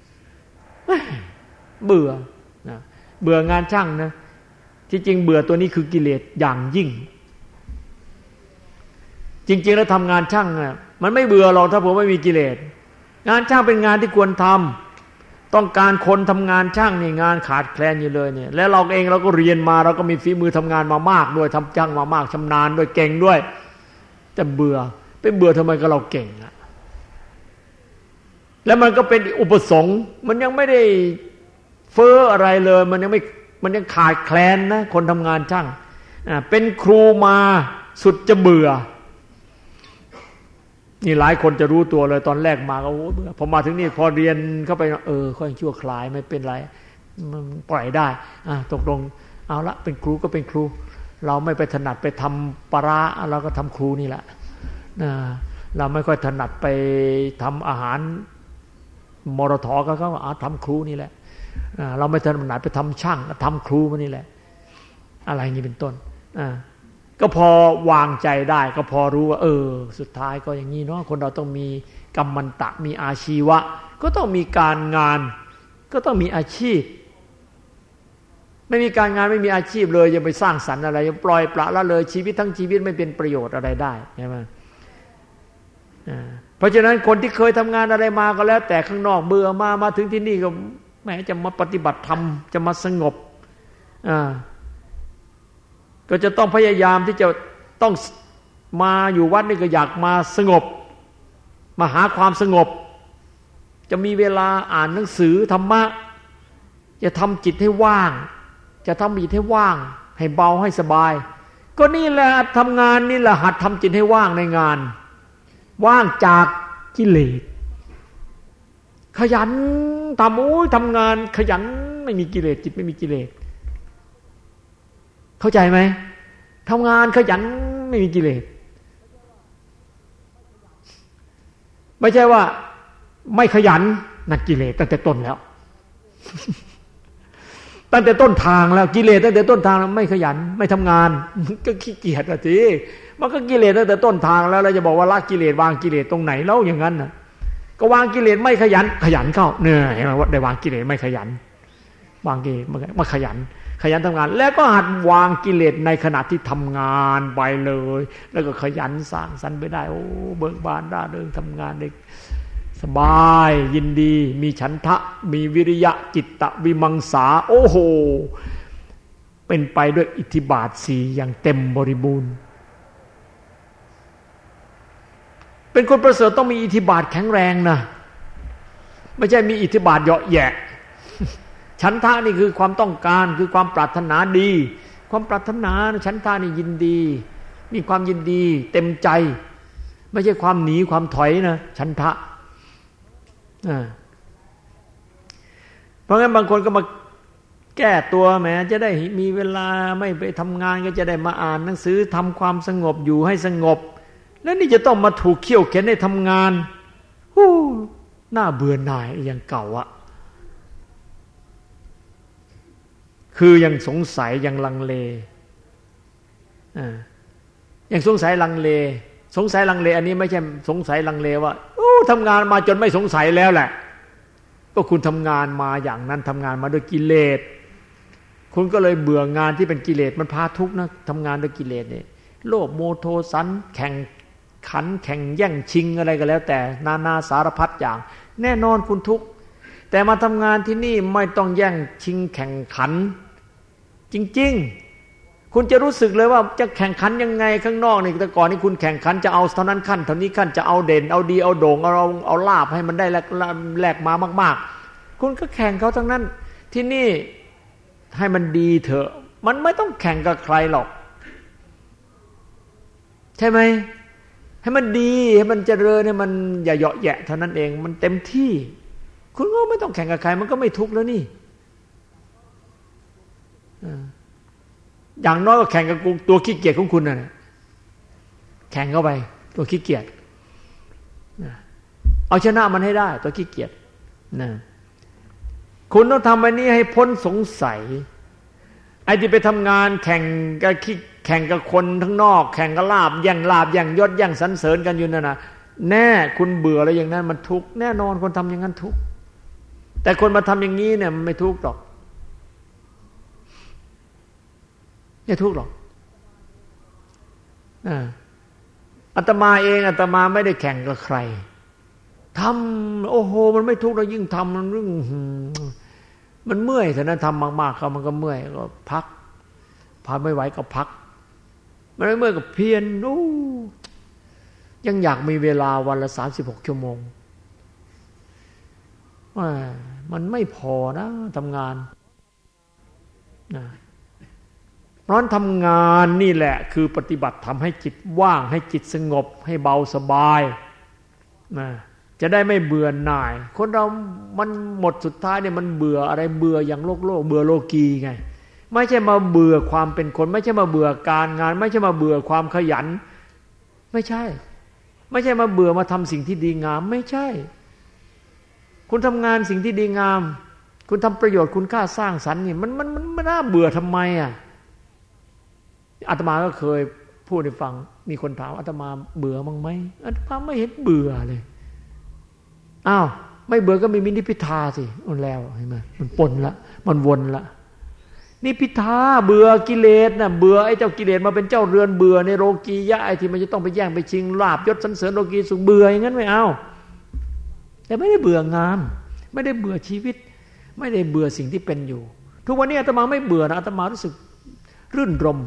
เบื่อนะเบื่องานช่างนะที่จริงเบื่อตัวนี้คือกิเลสอย่างยิ่งจริงๆแล้วทำงานช่างน่ะมันไม่เบื่อหรอกถ้าผมไม่มีกิเลสงานช่างเป็นงานที่ควรทำต้องการคนทำงานช่างนี่งานขาดแคลนอยู่เลยเนี่ยแล้วเราเองเราก็เรียนมาเราก็มีฝีมือทำงานมามากด้วยทำช่างมามากชำนาญด้วยเก่งด้วยแต่เบื่อไปเบื่อทำไมก็เราเก่งอะแล้วมันก็เป็นอุปสงค์มันยังไม่ได้เฟ้ออะไรเลยมันยังไม่มันยังขาดแคลนนะคนทำงานช่างอ่าเป็นครูมาสุดจะเบื่อนี่หลายคนจะรู้ตัวเลยตอนแรกมาก็โอ้เบื่อพอมาถึงนี่พอเรียนเข้าไปเออค่อยชั่วคลายไม่เป็นไรมันปล่อยได้อ่ะตกลงเอาละเป็นครูก็เป็นครูเราไม่ไปถนัดไปทำปลาเราก็ทำครูนี่แหละนะเราไม่ค่อยถนัดไปทำอาหารมรทก็เขาเอาทำครูนี่แหละเราไม่ถนัดไปทำช่างทำครูมันนี่แหละอะไรอย่างนี้เป็นต้นอ่าก็พอวางใจได้ก็พอรู้ว่าเออสุดท้ายก็อย่างนี้เนาะคนเราต้องมีกัมมันตะมีอาชีวะก็ต้องมีการงานก็ต้องมีอาชีพไม่มีการงานไม่มีอาชีพเลยจะไปสร้างสรรค์อะไรจะปล่อยปละละเลยชีวิตทั้งชีวิตไม่เป็นประโยชน์อะไรได้ใช่ไหมเพราะฉะนั้นคนที่เคยทำงานอะไรมาก็แล้วแต่ข้างนอกเบื่อมามาถึงที่นี่ก็แม้จะมาปฏิบัติธรรมจะมาสงบอ่าก็จะต้องพยายามที่จะต้องมาอยู่วัดนี่ก็อยากมาสงบมาหาความสงบจะมีเวลาอ่านหนังสือธรรมะจะทำจิตให้ว่างจะทำจิตให้ว่างให้เบาให้สบายก็นี่แหละทำงานนี่แหละหัดทำจิตให้ว่างในงานว่างจากกิเลสขยันทำโอ้ยทำงานขยันไม่มีกิเลสจิตไม่มีกิเลสเข้าใจไหมทำงานขยันไม่มีกิเลสไม่ใช่ว่าไม่ขยันนั่นกิเลสตั้งแต่ต้นแล้วตั้งแต่ต้นทางแล้วกิเลสตั้งแต่ต้นทางแล้วไม่ขยันไม่ทำงานมันก็ขี้เกียจอะทีมันก็กิเลสตั้งแต่ต้นทางแล้วเราจะบอกว่าละกิเลสวางกิเลสตรงไหนแล้วอย่างนั้นน่ะก็วางกิเลสไม่ขยันขยันเข้าเนี่ยเห็นไหมว่าได้วางกิเลสไม่ขยันวางกิเลสไม่ขยันขยันทำงานแล้วก็หัดวางกิเลสในขณะที่ทำงานไปเลยแล้วก็ขยันสร้างสรรค์ไปได้โอ้เบิกบานร่าเริงทำงานได้สบายยินดีมีฉันทะมีวิริยะจิตตะวิมังสาโอ้โหเป็นไปด้วยอิทธิบาทสี่อย่างเต็มบริบูรณ์เป็นคนประเสริฐต้องมีอิทธิบาทแข็งแรงนะไม่ใช่มีอิทธิบาทเหยาะแยะฉันทะนี่คือความต้องการคือความปรารถนาดีความปรารถนาฉันทะนี่ยินดีมีความยินดีเต็มใจไม่ใช่ความหนีความถอยนะฉันทะเพราะงั้นบางคนก็มาแก้ตัวแหมจะได้มีเวลาไม่ไปทำงานก็จะได้มาอ่านหนังสือทำความสงบอยู่ให้สงบแล้วนี่จะต้องมาถูกเขี่ยวเข็นให้ทำงานฮู้น่าเบื่อหน่ายอย่างเก่าอะคือยังสงสัยยังลังเลอ่ายังสงสัยลังเลสงสัยลังเลอันนี้ไม่ใช่สงสัยลังเลว่าโอ้ทำงานมาจนไม่สงสัยแล้วแหละก็คุณทำงานมาอย่างนั้นทำงานมาด้วยกิเลสคุณก็เลยเบื่องานที่เป็นกิเลสมันพาทุกข์นะทำงานด้วยกิเลสเนี่ยโลภโมโทสันแข่งขันแข่งแย่งชิงอะไรก็แล้วแต่นานาสารพัดอย่างแน่นอนคุณทุกข์แต่มาทำงานที่นี่ไม่ต้องแย่งชิงแข่งขันจริงๆคุณจะรู้สึกเลยว่าจะแข่งขันยังไงข้างนอกนี่แต่ก่อนนี่คุณแข่งขันจะเอาเท่านั้นขั้นเท่านี้ขั้นจะเอาเด่นเอาดีเอาโด่งเอาเอาเอาลาภให้มันได้แลกแลกมามากๆคุณก็แข่งเขาทั้งนั้นที่นี่ให้มันดีเถอะมันไม่ต้องแข่งกับใครหรอกใช่ไหมให้มันดีให้มันเจริญให้มันอย่าเหยาะแยะเท่านั้นเองมันเต็มที่คุณก็ไม่ต้องแข่งกับใครมันก็ไม่ทุกข์แล้วนี่อย่างน้อยก็แข่งกับตัวขี้เกียจของคุณน่ะแข่งเข้าไปตัวขี้เกียจเอาชนะมันให้ได้ตัวขี้เกียจนะคุณต้องทำอันนี้ให้พ้นสงสัยไอ้ที่ไปทำงานแข่งกับขี้แข่งกับคนทั้งนอกแข่งกับลาบแย่งลาบแย่งยศแย่งสรรเสริญกันอยู่นั่นนะแน่คุณเบื่ออะไรอย่างนั้นมันทุกข์แน่นอนคนทำอย่างนั้นทุกข์แต่คนมาทำอย่างนี้เนี่ยมันไม่ทุกข์หรอกไม่ทุกข์หรอกอาตมาเองอาตมาไม่ได้แข่งกับใครทำโอ้โหมันไม่ทุกข์เรายิ่งทำมันเรื่องมันเมื่อยแต่นั้นทำมากๆเขามันก็เมื่อยก็พักพาไม่ไหวก็พักมันไม่เมื่อยก็เพียรโอ้ยังอยากมีเวลาวันละสามสิบหกชั่วโมงว่ามันไม่พอนะทำงานนะเพราะทำงานนี่แหละคือปฏิบัติทำให้จิตว่างให้จิตสงบให้เบาสบายนะจะได้ไม่เบื่อหน่ายคนเรามันหมดสุดท้ายเนี่ยมันเบื่ออะไรเบื่ออย่างโลกโลกเบื่อโลกีไงไม่ใช่มาเบื่อความเป็นคนไม่ใช่มาเบื่อการงานไม่ใช่มาเบื่อความขยันไม่ใช่ไม่ใช่มาเบื่อมาทำสิ่งที่ดีงามไม่ใช่คุณทำงานสิ่งที่ดีงามคุณทำประโยชน์คุณค่าสร้างสรรค์นี่มันมันมันไม่น่าเบื่อทำไมอ่ะอาตมาก็เคยพูดให้ฟังมีคนถามอาตมาเบื่อมั้งไหมอาตมาไม่เห็นเบื่อเลยอ้าวไม่เบื่อก็มีมินิพิทาสิมันแล้วเห็นไหมมันปนละมันวนละนี่พิทาเบื่อกิเลสนะเบื่อไอ้เจ้ากิเลสมาเป็นเจ้าเรือนเบื่อในโลกียะไอ้ที่มันจะต้องไปแย่งไปชิงลาภยศสรรเสริญโลกีสุขเบื่ออย่างนั้นไม่เอาแต่ไม่ได้เบื่องานไม่ได้เบื่อชีวิตไม่ได้เบื่อสิ่งที่เป็นอยู่ทุกวันนี้อาตมาไม่เบื่อนะอาตมารู้สึกรื่นรม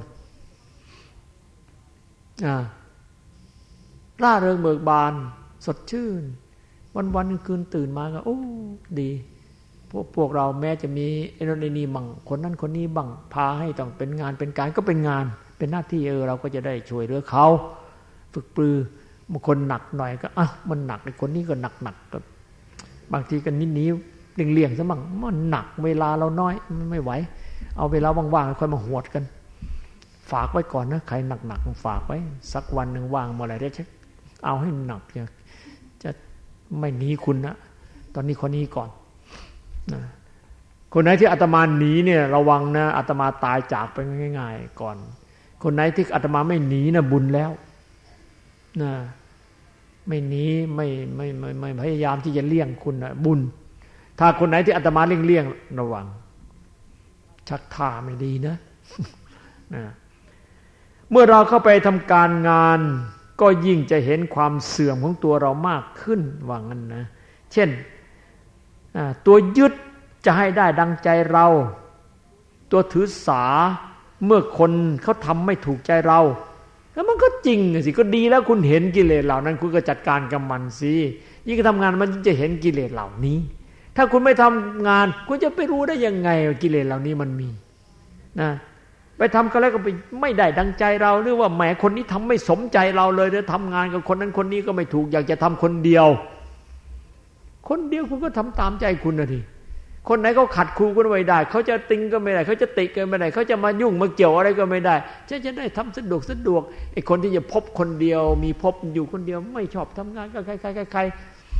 อ่าร่าเริงเบิกบานสดชื่นวันวันคืนตื่นมาก็โอ้ดีพวกพวกเราแม้จะมีไอ้นนไอ้นี่บังคนนั้นคนนี้บังพาให้ต้องเป็นงานเป็นการก็เป็นงานเป็นหน้าที่เออเราก็จะได้ช่วยเหลือเขาฝึกปรือบางคนหนักหน่อยก็อ่ะมันหนักไอ้คนนี้ก็หนักหนักก็บางทีก็นิดนี้เลี่ยงๆซะมั่งมันหนักเวลาเราน้อยมันไม่ไหวเอาเวลาว่างๆค่อยมาหวดกันฝากไว้ก่อนนะใครหนักๆฝากไว้สักวันหนึ่งว่างเมื่อไหร่ได้เช็คเอาให้หนักจะจะไม่หนีคุณนะตอนนี้คนนี้ก่อนนะคนไหนที่อาตมาหนีเนี่ยระวังนะอาตมาตายจากไปง่ายๆก่อนคนไหนที่อาตมาไม่หนีนะบุญแล้วนะไม่หนีไม่ไม่ไม่ไม่พยายามที่จะเลี่ยงคุณนะบุญถ้าคนไหนที่อาตมาเลี่ยงเลี่ยงระวังชักท่าไม่ดีนะนะเมื่อเราเข้าไปทำการงานก็ยิ่งจะเห็นความเสื่อมของตัวเรามากขึ้นว่างั้นนะเช่นตัวยึดจะให้ได้ดังใจเราตัวถือสาเมื่อคนเขาทำไม่ถูกใจเราแล้วมันก็จริงสิก็ดีแล้วคุณเห็นกิเลสเหล่านั้นคุณก็จัดการกับมันสิยิ่งทำงานมันจะเห็นกิเลสเหล่านี้ถ้าคุณไม่ทำงานคุณจะไปรู้ได้ยังไงว่ากิเลสเหล่านี้มันมีนะไปทำก็แล้วก็ไปไม่ได้ดังใจเราหรือว่าแหมคนนี้ทำไม่สมใจเราเลยเดี๋ยวทำงานกับคนนั้นคนนี้ก็ไม่ถูกอยากจะทำคนเดียวคนเดียวคุณก็ทำตามใจคุณนะทีคนไหนเขาขัดครูก็ไม่ได้เขาจะติงก็ไม่ได้เขาจะติก็ไม่ได้เขาจะมายุ่งมาเกี่ยวอะไรก็ไม่ได้จะจะได้ทำสะดวกสะดวกไอ้คนที่จะพบคนเดียวมีพบอยู่คนเดียวไม่ชอบทำงานก็ใครใครใคร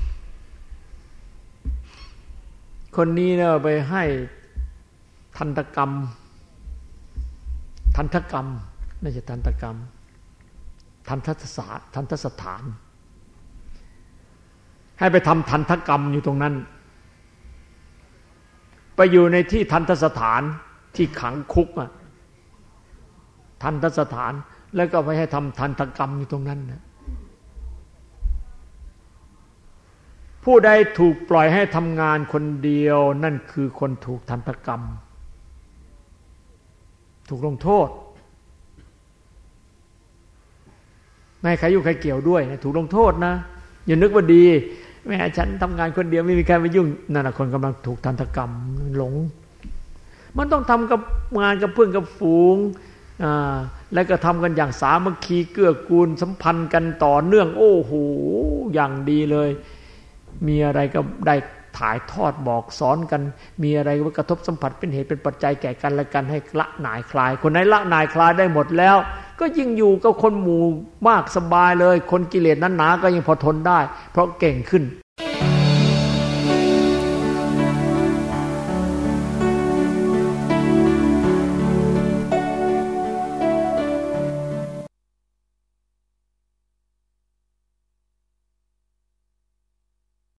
คนนี้เนี่ยไปให้ทันตกรรมทันตกรรมไม่ใช่ทันตกรรมทันทศาสตร์ทันทสถานให้ไปทำทันตกรรมอยู่ตรงนั้นไปอยู่ในที่ทันทสถานที่ขังคุกอ่ะทันทสถานแล้วก็ไปให้ทำทันตกรรมอยู่ตรงนั้นนะผู้ใดถูกปล่อยให้ทำงานคนเดียวนั่นคือคนถูกทันตกรรมถูกลงโทษไม่ให้ใครอยู่ใครเกี่ยวด้วยถูกลงโทษนะอย่านึกว่าดีแม่ฉันทำงานคนเดียวไม่มีใครมายุ่งนั่นน่ะคนกำลังถูกทันตกรรมหลงมันต้องทำกับงานกับเพื่อนกับฝูงอ่าแล้วก็ทำกันอย่างสามัคคีเกื้อกูลสัมพันธ์กันต่อเนื่องโอ้โหอย่างดีเลยมีอะไรก็ได้ถ่ายทอดบอกสอนกันมีอะไรก็กระทบสัมผัสเป็นเหตุเป็นปัจจัยแก่กันและกันให้ละหน่ายคลายคนไหนละหน่ายคลายได้หมดแล้วก็ยิ่งอยู่กับคนหมู่มากสบายเลยคนกิเลสนั้นหนาก็ยังพอทนได้เพราะเก่งขึ้น